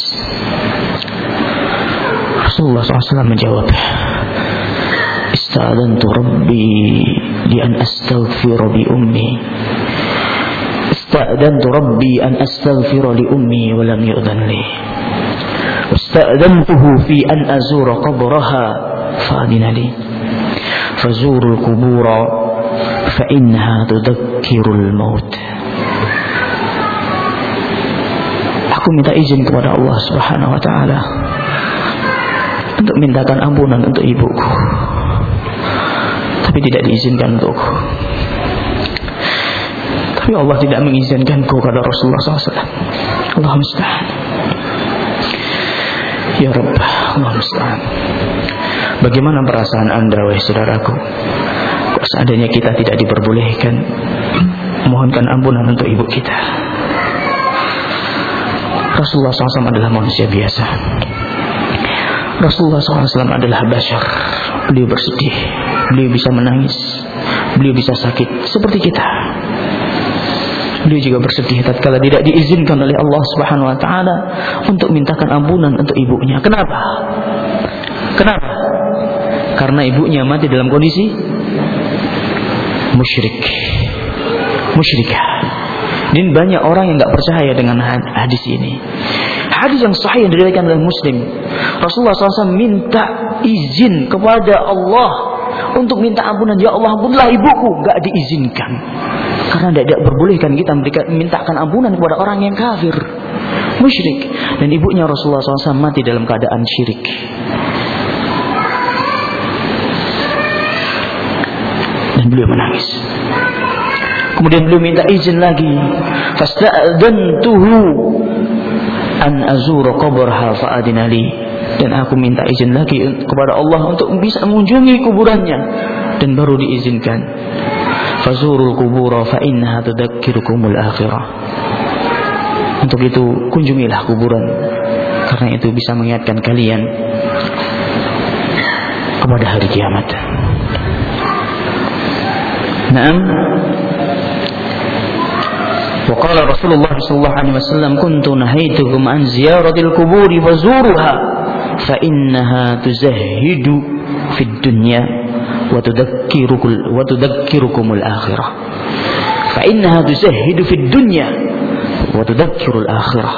A: Rasulullah SAW menjawab, ista'adantu Rabbi li an astaghfira bi ummi. Ista'adantu Rabbi an astaghfira li ummi wa lam yu'dhan li. Ista'adantuhu fi an azura qabraha fa'adina li. Fazurul kubura fa innaha tudzakkirul maut. Aku minta izin kepada Allah Subhanahu wa taala untuk mintakan ampunan untuk ibuku, tapi tidak diizinkan untukku. Tapi Allah tidak mengizinkanku, kata Rasulullah SAW. Allah musta'an. Ya Rabb, Allah musta'an. Bagaimana perasaan anda, wahai saudaraku, seandainya kita tidak diperbolehkan mohonkan ampunan untuk ibu kita? Rasulullah SAW adalah manusia biasa. Rasulullah SAW adalah bashar. Beliau bersedih, beliau bisa menangis, beliau bisa sakit seperti kita. Beliau juga bersedih tatkala tidak diizinkan oleh Allah Subhanahu wa taala untuk mintakan ampunan untuk ibunya. Kenapa? Kenapa? Karena ibunya mati dalam kondisi musyrikah. Dan banyak orang yang tidak percaya dengan hadis ini. Hadis yang sahih yang diriwayatkan oleh Muslim, Rasulullah SAW minta izin kepada Allah untuk minta ampunan. Ya Allah, ampunilah ibuku. Gak diizinkan. Karena tidak berbolehkan kita mintakan ampunan kepada orang yang kafir, musyrik. Dan ibunya Rasulullah SAW mati dalam keadaan syirik. Dan beliau menangis. Kemudian beliau minta izin lagi. Fasta'adantuhu an azura qabraha fa'adina li. Dan aku minta izin lagi kepada Allah untuk bisa mengunjungi kuburannya, dan baru diizinkan. Fazurul kubura fa innaha tudzakirukumul akhirah. Untuk itu kunjungilah kuburan, karena itu bisa mengingatkan kalian kepada hari kiamat. Naam. Wa qala Rasulullah sallallahu alaihi wasallam, kuntu nahaitukum an ziyaratil quburi fazuruha fa innaha tuzahhidu fid dunya wa tudzakirukumul akhirah. Fa innaha tuzahhidu fid dunya wa tudzakkirul akhirah.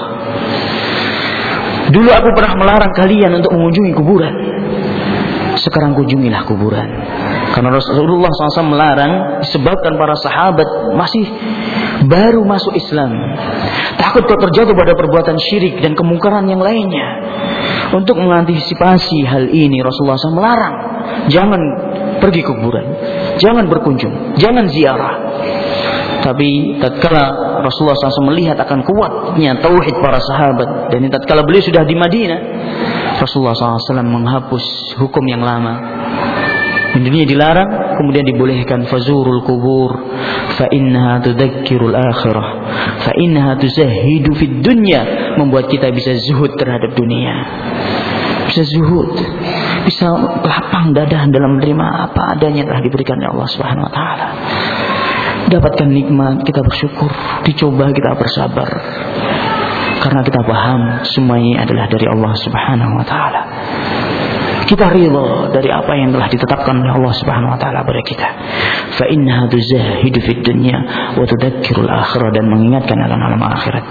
A: Dulu aku pernah melarang kalian untuk mengunjungi kuburan. Sekarang kunjungilah kuburan. Karena Rasulullah SAW melarang disebabkan para sahabat masih baru masuk Islam, takut kalau terjatuh pada perbuatan syirik dan kemungkaran yang lainnya. Untuk mengantisipasi hal ini, Rasulullah SAW melarang, jangan pergi ke kuburan, jangan berkunjung, jangan ziarah. Tapi tatkala Rasulullah SAW melihat akan kuatnya tauhid para sahabat, dan tatkala beliau sudah di Madinah, Rasulullah SAW menghapus hukum yang lama. Di dunia dilarang, kemudian dibolehkan. Fazurul kubur fa innaha tudzakkirul akhirah fa innaha tuzahhidu fid dunya. Membuat kita bisa zuhud terhadap dunia, bisa zuhud, bisa lapang dada dalam menerima apa adanya telah diberikan oleh Allah Subhanahu wa taala. Dapatkan nikmat, kita bersyukur. Dicoba, kita bersabar, karena kita paham semuanya adalah dari Allah Subhanahu wa taala. Kita ridha dari apa yang telah ditetapkan oleh Allah Subhanahu wa taala pada kita. Fa innaha tuzahhidu fid dunya wa tudzakkirul akhirah, dan mengingatkan akan alam akhirat.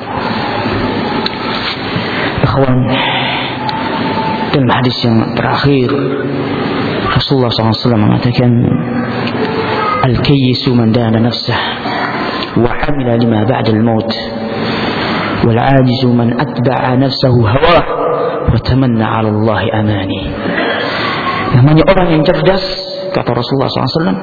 A: Ikhwan, dalam hadis yang terakhir Rasulullah SAW mengatakan, al-kayyisu man dana nafsah wa amila lima ba'da al-maut wal 'ajizu man atba'a nafsahu hawah wa tamanna 'ala Allah amani. Namanya orang yang cerdas, kata Rasulullah SAW,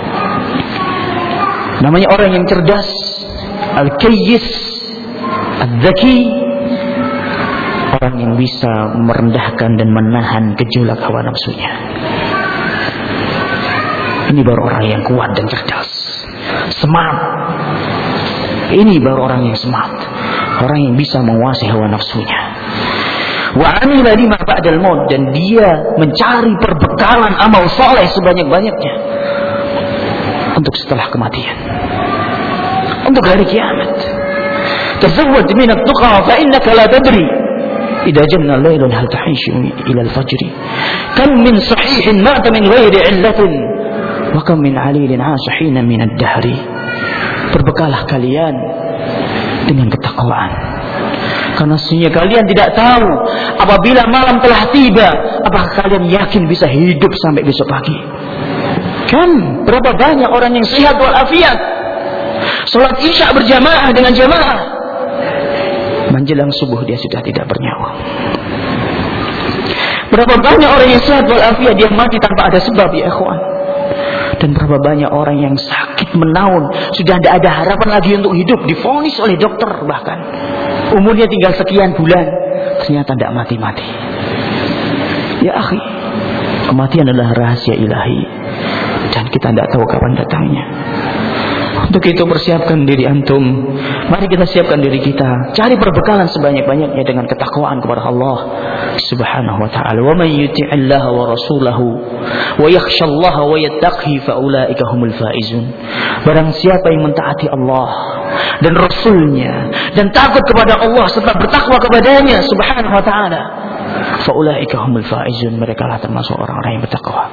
A: namanya orang yang cerdas, al-kayyis, al-zaki, orang yang bisa merendahkan dan menahan gejolak hawa nafsunya. Ini baru orang yang kuat dan cerdas, smart. Ini baru orang yang smart, orang yang bisa menguasai hawa nafsunya. Wa amila lima ba'dal maut, dan dia mencari perbekalan amal saleh sebanyak-banyaknya. untuk setelah kematian, untuk hari kiamat. Tazawwad min at-tuqa fa innaka la tadri idza janna al-lailun hal tahishu ila al-fajr. Kam min sahihin mata min ghairi illatin wa kam min 'alilin 'asihina min ad-dahri. Berbekalah kalian dengan ketakwaan, karena sesungguhnya kalian tidak tahu apabila malam telah tiba, apakah kalian yakin bisa hidup sampai besok pagi. Kan berapa banyak orang yang sehat walafiat, sholat isya berjamaah dengan jamaah, menjelang subuh dia sudah tidak bernyawa. Berapa banyak orang yang sehat walafiat dia mati tanpa ada sebab, ya ikhwan. Dan berapa banyak orang yang sakit menaun, sudah tidak ada harapan lagi untuk hidup, divonis oleh dokter bahkan umurnya tinggal sekian bulan, ternyata tidak mati-mati. Ya akhi, kematian adalah rahasia ilahi dan kita tidak tahu kapan datangnya. Untuk itu persiapkan diri antum. Mari kita siapkan diri kita. Cari perbekalan sebanyak-banyaknya dengan ketakwaan kepada Allah Subhanahu wa taala. Wa may yuti'illaha wa rasulahu wa yakhshallaha wa yattaqi fa ulaika humul faizun. Barang siapa yang mentaati Allah dan Rasulnya dan takut kepada Allah serta bertakwa kepadanya Subhanahu wa taala, fa ulaika humul faizun. Mereka lah termasuk orang-orang yang bertakwa.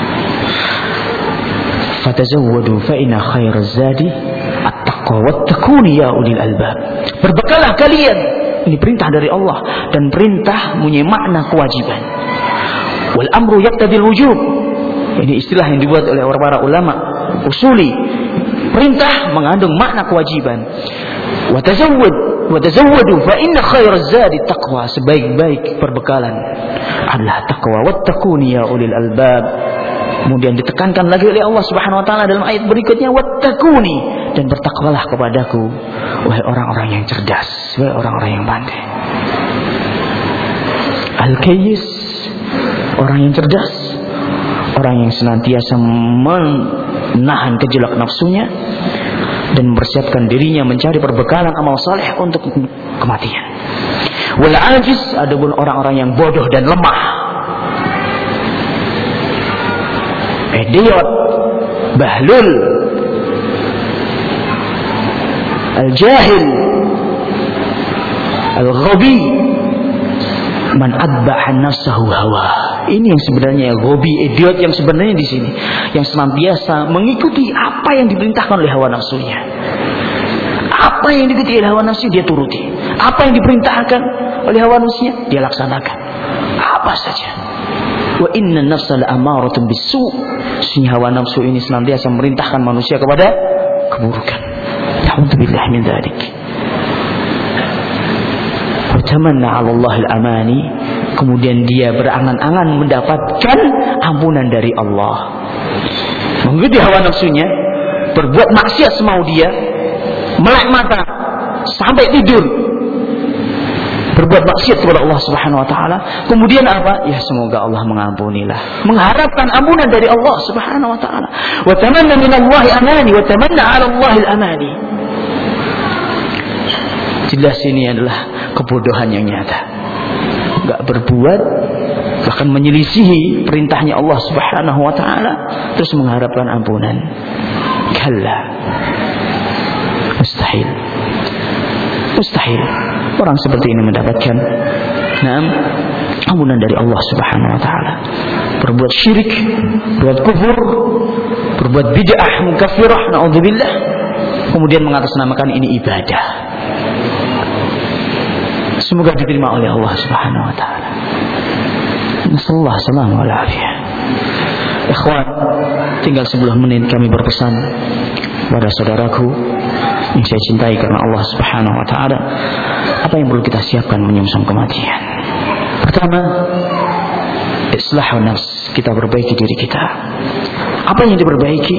A: Fatazawwadu fa inna khairaz zadi at-taqwa wattaquni ya ulil albab. Berbekalah kalian. Ini perintah dari Allah dan perintah punya makna kewajiban. Wal amru yaqtadil wujub. Ini istilah yang dibuat oleh para ulama usuli. Perintah mengandung makna kewajiban. Watazawwadu fa inna khairaz zadi taqwa. Sebaik-baik perbekalan adalah taqwa. Wattaquni ya ulil albab. Kemudian ditekankan lagi oleh Allah Subhanahu wa taala dalam ayat berikutnya, wattaquni, dan bertakwalah kepadaku wahai orang-orang yang cerdas, wahai orang-orang yang pandai. Al-kayyis, orang yang cerdas, orang yang senantiasa menahan gejolak nafsunya dan mempersiapkan dirinya mencari perbekalan amal saleh untuk kematian. Wal ajiz, adapun orang-orang yang bodoh dan lemah, idiot, bahlul, al-jahil, al-ghabi, man atba'a nafsahu hawa. Ini yang sebenarnya ghabi, idiot yang sebenarnya di sini, yang senantiasa mengikuti apa yang diperintahkan oleh hawa nafsunya. Apa yang diikuti oleh hawa nafsu dia turuti. Apa yang diperintahkan oleh hawa nafsunya dia laksanakan. Apa saja. Wa inna nafsa la'amaratun bisu'. Sesungguhnya hawa nafsu ini senantiasa memerintahkan manusia kepada keburukan. Na'udzubillah min dzalik. Wa tamanna 'ala Allahil amani. Kemudian dia berangan-angan mendapatkan ampunan dari Allah. Mengikuti hawa nafsunya, berbuat maksiat semau dia, melek mata sampai tidur, berbuat maksiat kepada Allah Subhanahu wa taala. Kemudian apa? Ya semoga Allah mengampunilah. Mengharapkan ampunan dari Allah Subhanahu wa taala. Wa tamanna min Allahi amani wa tamanna 'ala Allahil amani. Jelas ini adalah kebodohan yang nyata. Enggak berbuat, bahkan menyelisihi perintahnya Allah Subhanahu wa taala, terus mengharapkan ampunan. Kalla. Mustahil. Mustahil orang seperti ini mendapatkan ampunan dari Allah Subhanahu wa taala. Berbuat syirik, berbuat kufur, berbuat bid'ah mukaffirah, naudzubillah, kemudian mengatasnamakan ini ibadah. Semoga diterima oleh Allah Subhanahu wa taala. Nasallahu alaihi wa sallam. Ikhwan, tinggal 10 menit kami berpesan kepada saudaraku yang saya cintai karena Allah Subhanahu wa taala, apa yang perlu kita siapkan menyongsong kematian. Pertama, islahun nafs, kita perbaiki diri kita. Apa yang diperbaiki?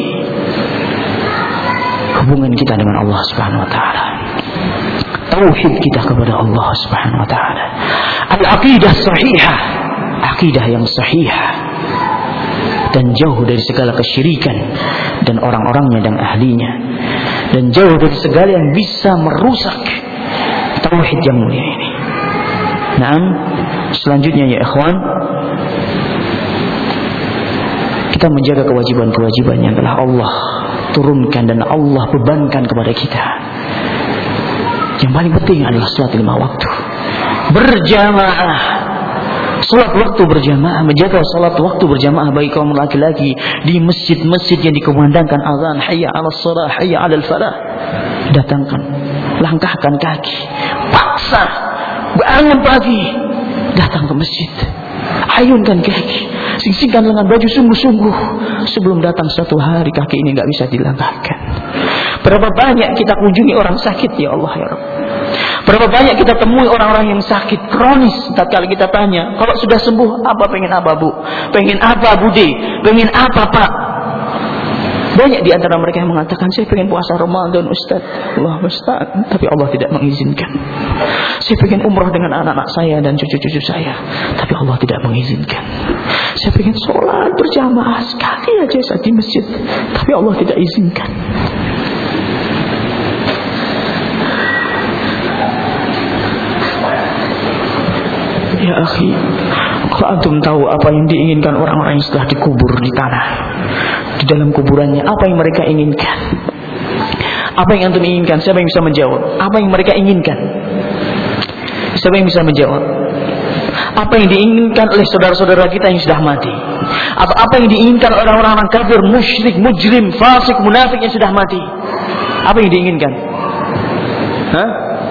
A: Hubungan kita dengan Allah Subhanahu wa taala. Tauhid kita kepada Allah Subhanahu wa taala. Al-aqidah sahihah, akidah yang sahihah, dan jauh dari segala kesyirikan dan orang-orangnya dan ahlinya, dan jauh dari segala yang bisa merusak tauhid yang mulia ini. Naam, selanjutnya ya ikhwan, kita menjaga kewajiban-kewajiban yang telah Allah turunkan dan Allah bebankan kepada kita. Yang paling penting adalah salat 5 waktu berjamaah. Salat waktu berjamaah, menjaga salat waktu berjamaah bagi kaum laki-laki di masjid-masjid yang dikumandangkan azan hayya 'alas shalah, hayya 'alal falah. Datangkan, langkahkan kaki, paksa bangun pagi, datang ke masjid, ayunkan kaki, singkirkan lengan, baju sungguh-sungguh. Sebelum datang satu hari kaki ini nggak bisa dilangkahkan. Berapa banyak kita kunjungi orang sakit, ya Allah ya Rabb. Berapa banyak kita temui orang-orang yang sakit kronis. Tatkala kita tanya, kalau sudah sembuh, apa pengen apa Bu? Pengen apa Bude? Pengen apa Pak? Banyak di antara mereka yang mengatakan, saya pengen puasa Ramadan Ustaz. Allah Ustaz, tapi Allah tidak mengizinkan. Saya pengen umrah dengan anak-anak saya dan cucu-cucu saya, tapi Allah tidak mengizinkan. Saya pengen sholat berjamaah sekali aja saat di masjid, tapi Allah tidak izinkan. Ya akhi, kalau antum tahu apa yang diinginkan orang-orang yang sudah dikubur di tanah, di dalam kuburannya, apa yang mereka inginkan? Apa yang antum inginkan? Siapa yang bisa menjawab? Apa yang mereka inginkan? Siapa yang bisa menjawab? Apa yang diinginkan oleh saudara-saudara kita yang sudah mati? Apa yang diinginkan orang-orang kafir, musyrik, mujrim, fasik, munafik yang sudah mati? Apa yang diinginkan? Hah?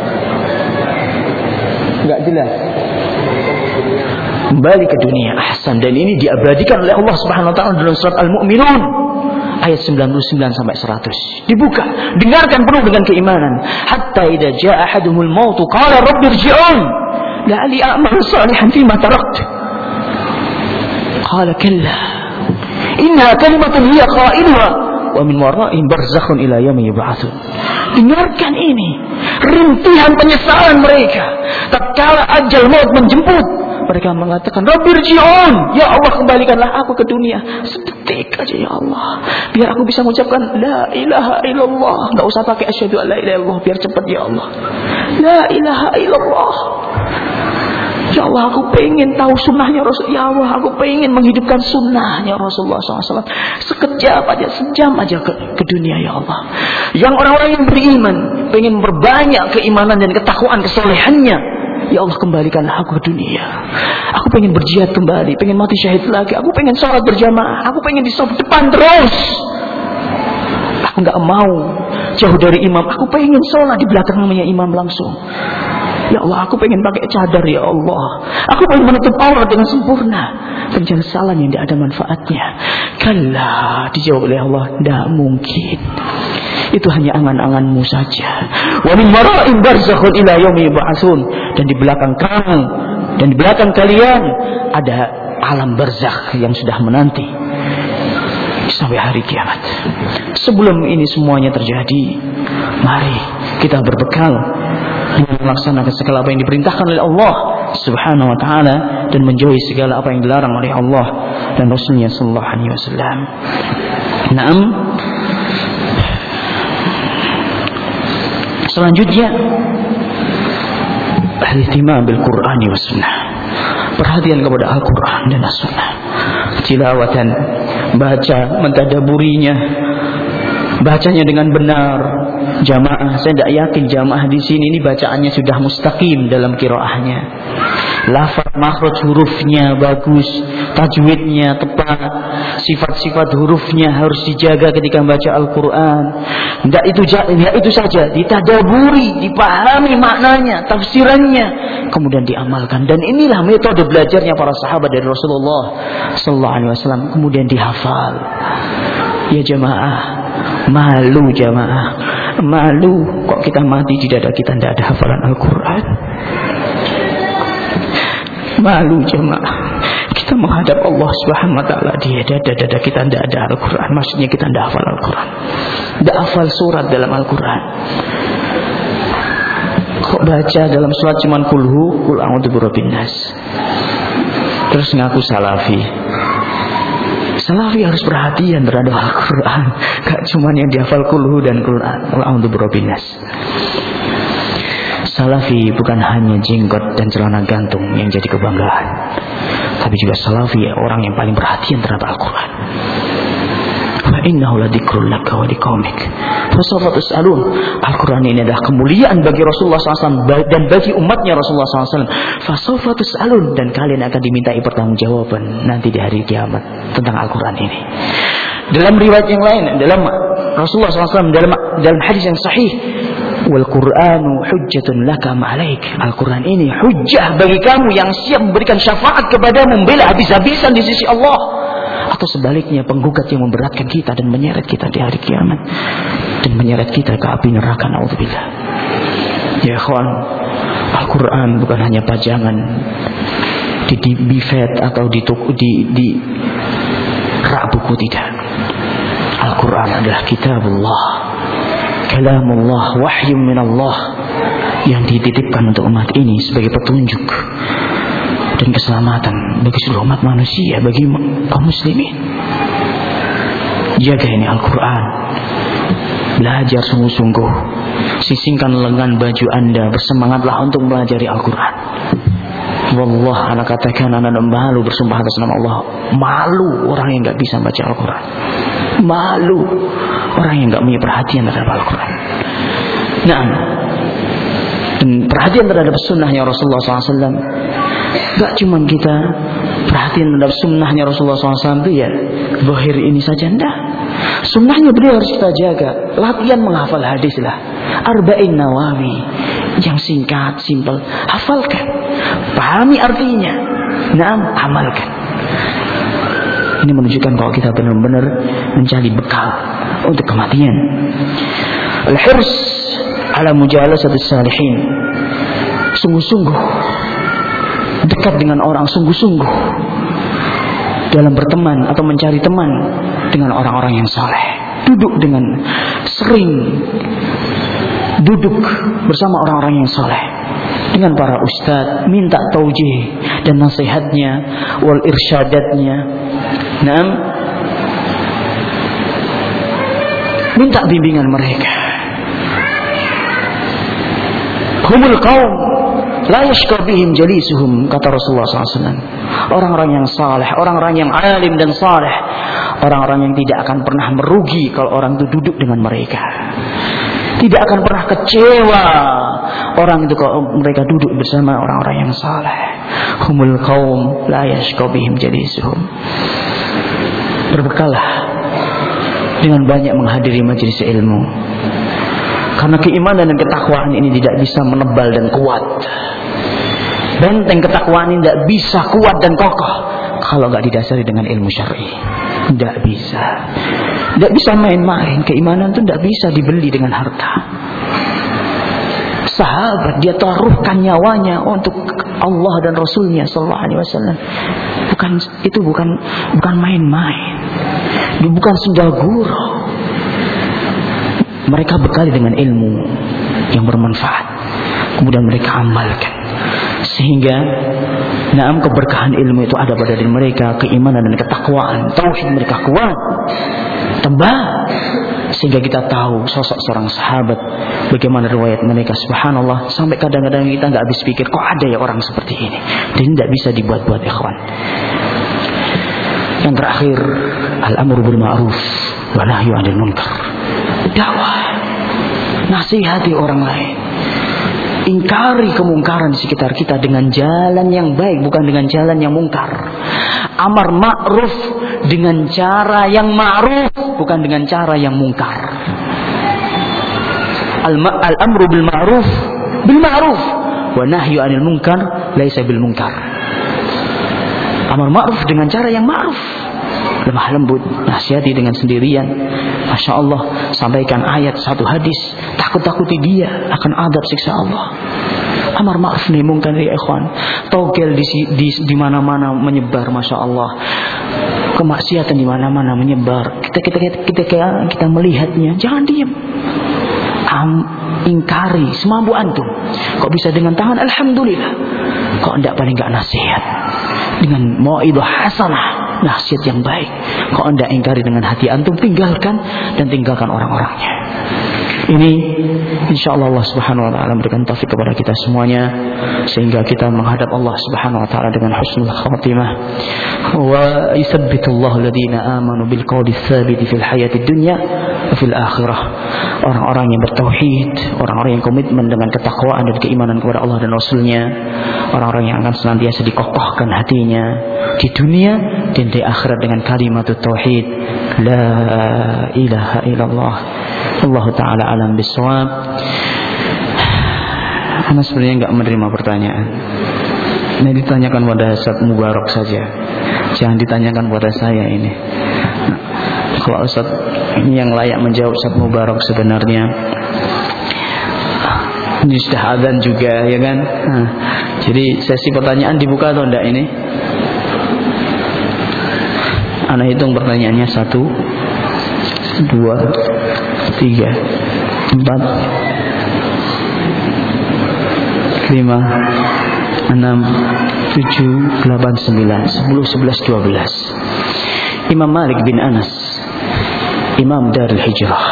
A: Enggak jelas. Kembali ke dunia, ahsan. Dan ini diabadikan oleh Allah Subhanahu wa taala dalam surat Al-Mu'minun ayat 99 sampai 100. Dibuka, dengarkan penuh dengan keimanan. Hatta idza jaa ahaduhumul maut qala rabbi irji'un la'alli a'malu salihan fima tarakt. Qala kalla innaha kalimatun hiya qailuha wa min wara'ihim barzakhun ila yaumi yub'atsun. Dengarkan ini, rintihan penyesalan mereka tatkala ajal maut menjemput. Mereka mengatakan, Rabbirji'un, ya Allah kembalikanlah aku ke dunia sedetik aja ya Allah, biar aku bisa mengucapkan la ilaha illallah. Gak usah pakai asyhadu an la ilaha illallah, biar cepat ya Allah. La ilaha illallah. Ya Allah, aku pengen tahu sunnahnya Rasul. Ya Allah, aku pengen menghidupkan sunnahnya Rasulullah SAW. Sekejap aja, sejam aja ke dunia ya Allah. Yang orang-orang yang beriman pengen berbanyak keimanan dan ketakwaan, kesolehannya. Ya Allah, kembalikanlah aku ke dunia. Aku pengen berjihad kembali, pengen mati syahid lagi. Aku pengen sholat berjamaah. Aku pengen di saf depan terus. Aku gak mau jauh dari imam. Aku pengen sholat di belakangnya imam langsung. Ya Allah, aku pengen pakai cadar ya Allah. Aku pengen menutup aurat dengan sempurna. Penyesalan yang tidak ada manfaatnya. Kalla, dijawab oleh Allah, tidak mungkin. Itu hanya angan-anganmu saja. Wa min wara'in barzakhun ila yaumi yub'atsun. Dan di belakang kamu dan di belakang kalian ada alam barzakh yang sudah menanti sampai hari kiamat. Sebelum ini semuanya terjadi, mari kita berbekal dengan melaksanakan segala apa yang diperintahkan oleh Allah Subhanahu wa taala dan menjauhi segala apa yang dilarang oleh Allah dan Rasulnya sallallahu alaihi wasallam. Naam. Selanjutnya, al-ihtimam bil Qur'ani was sunnah. Perhatian kepada Al-Qur'an dan As-Sunnah. Tilawatan, baca, mentadaburinya, bacanya dengan benar. Jamaah, saya tidak yakin jamaah di sini ini bacaannya sudah mustaqim dalam qiraahnya. Lafaz makhraj hurufnya bagus, tajwidnya tepat, sifat-sifat hurufnya harus dijaga ketika membaca Al-Qur'an. Tidak itu saja, ditadaburi, dipahami maknanya, tafsirannya, kemudian diamalkan. Dan inilah metode belajarnya para sahabat dari Rasulullah sallallahu alaihi wasallam, kemudian dihafal. Ya jamaah, malu jamaah, malu kok kita mati di dada kita tidak ada hafalan Al-Qur'an. Malu jemaah, kita menghadap Allah Subhanahu wa taala di dada kita tidak ada Al-Qur'an. Maksudnya kita tidak hafal Al-Qur'an, tidak hafal surat dalam Al-Qur'an. Kok baca dalam surat cuman qul a'udzu birabbin nas, terus ngaku salafi. Salafi harus perhatian terhadap Al-Qur'an, gak cuman yang dihafal qul dan qul a'udzu birabbin nas. Salafi bukan hanya jenggot dan celana gantung yang jadi kebanggaan, tapi juga salafi orang yang paling perhatian terhadap Al-Quran. Wa innahu ladzikrul laka wa liqaumik. Fasawfa tus'alun. Al-Quran ini adalah kemuliaan bagi Rasulullah SAW dan bagi umatnya Rasulullah SAW. Fasawfa tus'alun, dan kalian akan dimintai pertanggungjawaban nanti di hari kiamat tentang Al-Quran ini. Dalam riwayat yang lain, dalam Rasulullah SAW dalam hadis yang sahih, wal Qur'anu hujjatun laka ma'alaik. Al-Quran ini hujjah bagi kamu yang siap memberikan syafaat kepadamu, membela habis-habisan di sisi Allah, atau sebaliknya penggugat yang memberatkan kita dan menyeret kita di hari kiamat dan menyeret kita ke api neraka. Naudzubillah. Ya ikhwan, Al-Quran bukan hanya pajangan di bifet atau di rak buku, tidak. Al-Quran adalah kitabullah, kalamullah, wahyu minallah, yang dititipkan untuk umat ini sebagai petunjuk dan keselamatan bagi seluruh umat manusia, bagi kaum muslimin. Jaga ini Al-Quran, belajar sungguh-sungguh, sisingkan lengan baju Anda, bersemangatlah untuk belajar Al-Quran. Wallah, anak katakan, anak malu bersumpah atas nama Allah, malu orang yang gak bisa baca Al-Quran, malu orang yang gak punya perhatian terhadap Al-Quran. Nah, dan perhatian terhadap sunnahnya Rasulullah SAW, gak cuma kita perhatian terhadap sunnahnya Rasulullah SAW itu ya zahir ini saja, enggak. Sunnahnya beliau harus kita jaga. Latihan menghafal hadis lah, Arba'in Nawawi yang singkat, simpel, hafalkan, pahami artinya, amalkan. Ini menunjukkan kalau kita benar-benar mencari bekal untuk kematian. Al-hirs ala mujalasatis salihin, sungguh-sungguh dekat dengan orang, sungguh-sungguh dalam berteman atau mencari teman dengan orang-orang yang saleh. Sering duduk bersama orang-orang yang saleh, dengan para ustadz, minta taujih dan nasihatnya, wal irsyadatnya. Minta bimbingan mereka. Humul qaum la yashqa bihim jalisuhum, kata Rasulullah SAW. Orang-orang yang saleh, orang-orang yang alim dan saleh, orang-orang yang tidak akan pernah merugi kalau orang itu duduk dengan mereka. Tidak akan pernah kecewa orang itu kalau mereka duduk bersama orang-orang yang saleh. Humul qaum la yashqa bihim jalisuhum. Berbekallah dengan banyak menghadiri majelis ilmu, karena keimanan dan ketakwaan ini tidak bisa menebal dan kuat. Benteng ketakwaan ini tidak bisa kuat dan kokoh kalau tidak didasari dengan ilmu syar'i. Tidak bisa. Tidak bisa main-main. Keimanan itu tidak bisa dibeli dengan harta. Sahabat dia taruhkan nyawanya untuk Allah dan Rasulnya Sallallahu Alaihi Wasallam. Bukan main-main. Dia bukan sendal gurau. Mereka bekali dengan ilmu yang bermanfaat, kemudian mereka amalkan, sehingga keberkahan ilmu itu ada pada diri mereka, keimanan dan ketakwaan, tauhid mereka kuat, tebal, sehingga kita tahu sosok seorang sahabat, bagaimana riwayat mereka. Subhanallah, sampai kadang-kadang kita nggak habis pikir, kok ada ya orang seperti ini. Dan tidak bisa dibuat-buat, ikhwan. Yang terakhir, al-amru bil ma'ruf wa nahyu 'anil munkar. Dakwah, nasihati orang lain, ingkari kemungkaran di sekitar kita dengan jalan yang baik, bukan dengan jalan yang mungkar. Amar ma'ruf dengan cara yang ma'ruf, bukan dengan cara yang mungkar. Al-amru bil ma'ruf wa nahyu 'anil munkar laisa bil munkar. Amar ma'ruf dengan cara yang ma'ruf, lemah lembut, nasihati dengan sendirian. Masya Allah, sampaikan ayat, satu hadis, takut-takuti dia akan adab siksa Allah. Amar ma'ruf nahi munkar ya ikhwan. Togel di mana-mana menyebar, Masya Allah. Kemaksiatan di mana-mana menyebar. Kita melihatnya, jangan diam. Ingkari semampu antum. Kok bisa dengan tangan, alhamdulillah. Kok enggak, paling enggak nasihat dengan mau'idhah hasanah, nasihat yang baik. Kok anda ingkari dengan hati antum, tinggalkan, dan tinggalkan orang-orangnya. Ini insyaallah Allah Subhanahu wa taala memberikan taufik kepada kita semuanya sehingga kita menghadap Allah Subhanahu wa taala dengan husnul khatimah. Wa yusabbitullahu alladziina aamanu bil qawli tsabiti fil hayatid dunya wa fil akhirah. Orang-orang yang bertauhid, orang-orang yang komitmen dengan ketakwaan dan keimanan kepada Allah dan Rasul-Nya, orang-orang yang akan senantiasa dikokohkan hatinya di dunia dan di akhirat dengan kalimat tauhid la ilaha illallah. Allah Ta'ala alam bisawab. Ana sebenarnya enggak menerima pertanyaan. Ini ditanyakan pada Ustaz Mubarak saja. Jangan ditanyakan pada saya ini. Nah, kalau Ustaz ini yang layak menjawab Ustaz Mubarak sebenarnya. Ini sudah adzan juga ya kan. Nah, jadi sesi pertanyaan dibuka atau enggak ini? Ana hitung pertanyaannya 1 2 3 4 5 6 7 8 9 10 11 12 Imam Malik bin Anas, Imam Darul Hijrah.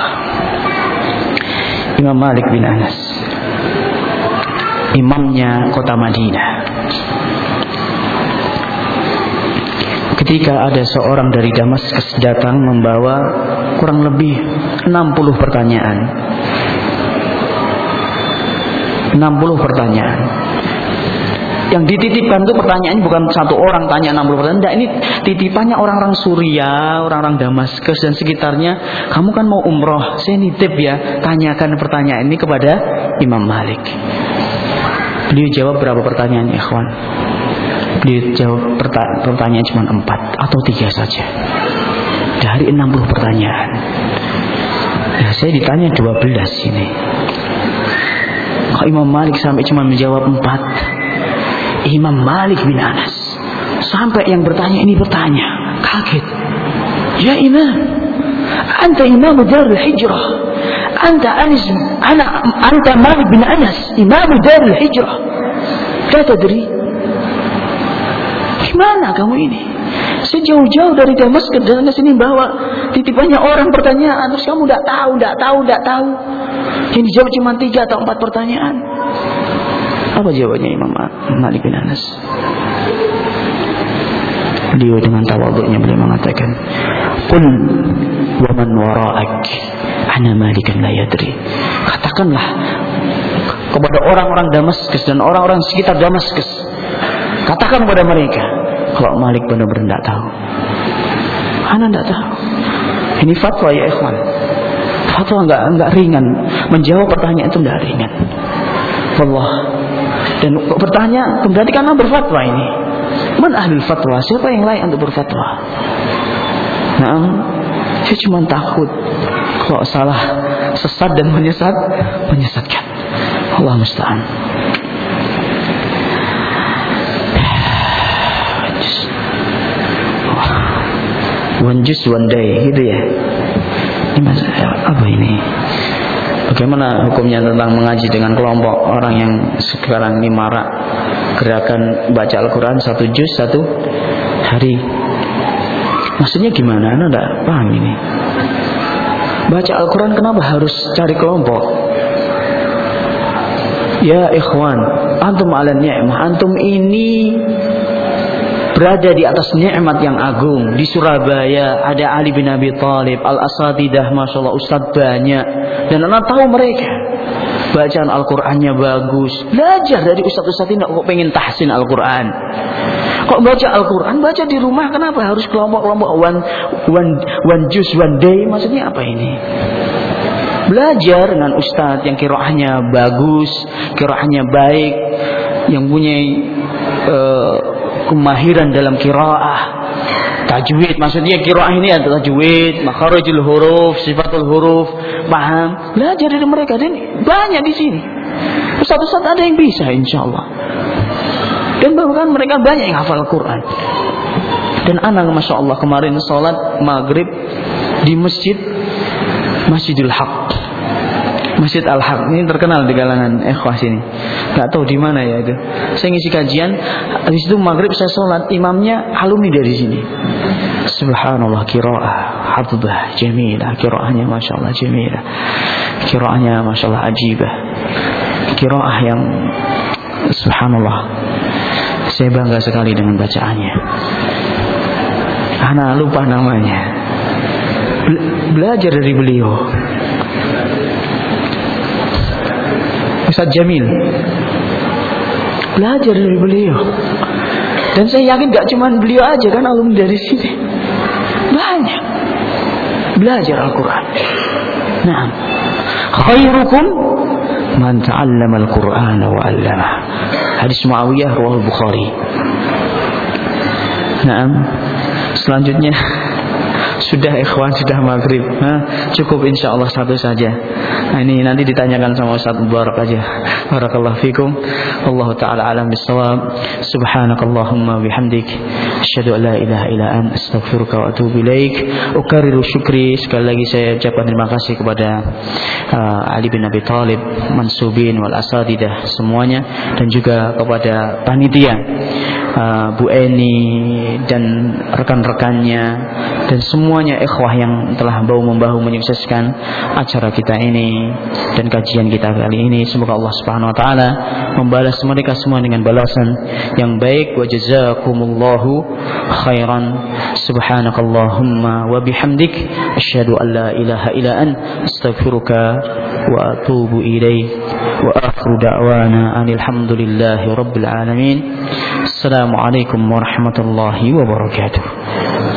A: Imam Malik bin Anas, imamnya kota Madinah. Ketika ada seorang dari Damaskus datang membawa kurang lebih 60 pertanyaan. 60 pertanyaan. Yang dititipkan itu pertanyaan bukan satu orang tanya 60 pertanyaan. Tidak, ini titipannya orang-orang Suriah, orang-orang Damaskus dan sekitarnya. Kamu kan mau umroh, saya nitip ya, tanyakan pertanyaan ini kepada Imam Malik. Beliau jawab berapa pertanyaan, ikhwan? Beliau jawab pertanyaan cuma 4 atau 3 saja dari 60 pertanyaan. Ya, saya ditanya 12 ini. Kok Imam Malik sampai cuma menjawab 4? Imam Malik bin Anas sampai yang bertanya ini bertanya kaget. Ya Imam, anta Imam Darul Hijrah, anta Malik bin Anas, Imam Darul Hijrah. La tadri. Gimana kamu ini? Sejauh-jauh dari Damaskus dan ke sini bawa titipannya orang pertanyaan, terus kamu tidak tahu. Yang dijawab cuma 3 atau 4 pertanyaan. Apa jawabannya Imam Malik bin Anas? Beliau dengan tawadhu'nya beliau mengatakan, "Qul wa man wara'ak ana Malikan la yadri." Katakanlah kepada orang-orang Damaskus dan orang-orang sekitar Damaskus, katakan kepada mereka, kalau Malik benar-benar tidak tahu. Ana tidak tahu. Ini fatwa ya ikhwan. Fatwa enggak ringan. Menjawab pertanyaan itu tidak ringan. Wallah. Dan bertanya berarti karena berfatwa ini. Man ahlul fatwa? Siapa yang layak untuk berfatwa? Nah, saya cuma takut kalau salah, sesat dan menyesatkan. Allah musta'an. One juice one day gitu ya. Ini apa ini? Bagaimana hukumnya tentang mengaji dengan kelompok orang yang sekarang ini marak gerakan baca Al-Quran 1 juz 1 hari? Maksudnya gimana? Anda tidak paham ini. Baca Al-Quran kenapa harus cari kelompok? Ya ikhwan, antum ala ni'mah. Antum ini berada di atas nikmat yang agung. Di Surabaya ada Ali bin Abi Thalib, Al-Asatidah, masyaallah ustadz banyak. Dan anak tahu mereka bacaan Al-Qur'annya bagus. Belajar dari ustadz-ustadz ini. Kok pengen tahsin Al-Qur'an? Kok baca Al-Qur'an baca di rumah? Kenapa harus kelompok-kelompok one juice one day? Maksudnya apa ini? Belajar dengan ustadz yang qiraahnya bagus, qiraahnya baik, yang punya kemahiran dalam qiraah, tajwid. Maksudnya qiraah ini adalah tajwid, makharijul huruf, sifatul huruf, paham? Belajar dari mereka dan banyak di sini. Ustaz-ustaz ada yang bisa insyaallah. Dan bahkan mereka banyak yang hafal Quran. Dan anak masyaallah kemarin salat maghrib di Masjidul Haq, Masjid Al-Haq ini terkenal di kalangan ikhwah sini. Gak tahu di mana ya itu. Saya ngisi kajian, habis itu maghrib saya sholat, imamnya alumni dari sini. Subhanallah, qiraah, 'adbah, jamilah, qiraahnya masyaallah jamilah. Qiraahnya masyaallah ajibah. Qiraah yang subhanallah, saya bangga sekali dengan bacaannya. Ana lupa namanya. Belajar dari beliau, Ustaz Jamil. Belajar dari beliau. Dan saya yakin gak cuma beliau aja kan alumni dari sini. Banyak belajar Al-Quran. Nah, khairukum man ta'allama al-Qur'ana wa 'allamah. Hadis Muawiyah riwayat Bukhari. Nah, selanjutnya sudah ikhwan, sudah maghrib. Cukup insyaallah satu saja. Nah, ini nanti ditanyakan sama Ustaz Mubarak aja. Barakallahu fikum. Wallahu taala alam bissawab. Subhanakallahumma bihamdik asyhadu an la ilaha illa anta astaghfiruka wa atubu ilaik. Ukariru syukri, sekali lagi saya ucapkan terima kasih kepada Ali bin Abi Thalib, mansubin wal asadidah semuanya, dan juga kepada panitia Bu Eni dan rekan-rekannya dan semuanya ikhwah yang telah bahu-membahu menyukseskan acara kita ini dan kajian kita kali ini. Semoga Allah Subhanahu wa taala membalas mereka semua dengan balasan yang baik. Wa jazakumullahu khairan. Subhanakallahumma wa bihamdik asyhadu an la ilaha illa anta astaghfiruka wa atubu ilaik. Wa akhiru da'wana alhamdulillahi rabbil alamin. Assalamualaikum warahmatullahi wabarakatuh.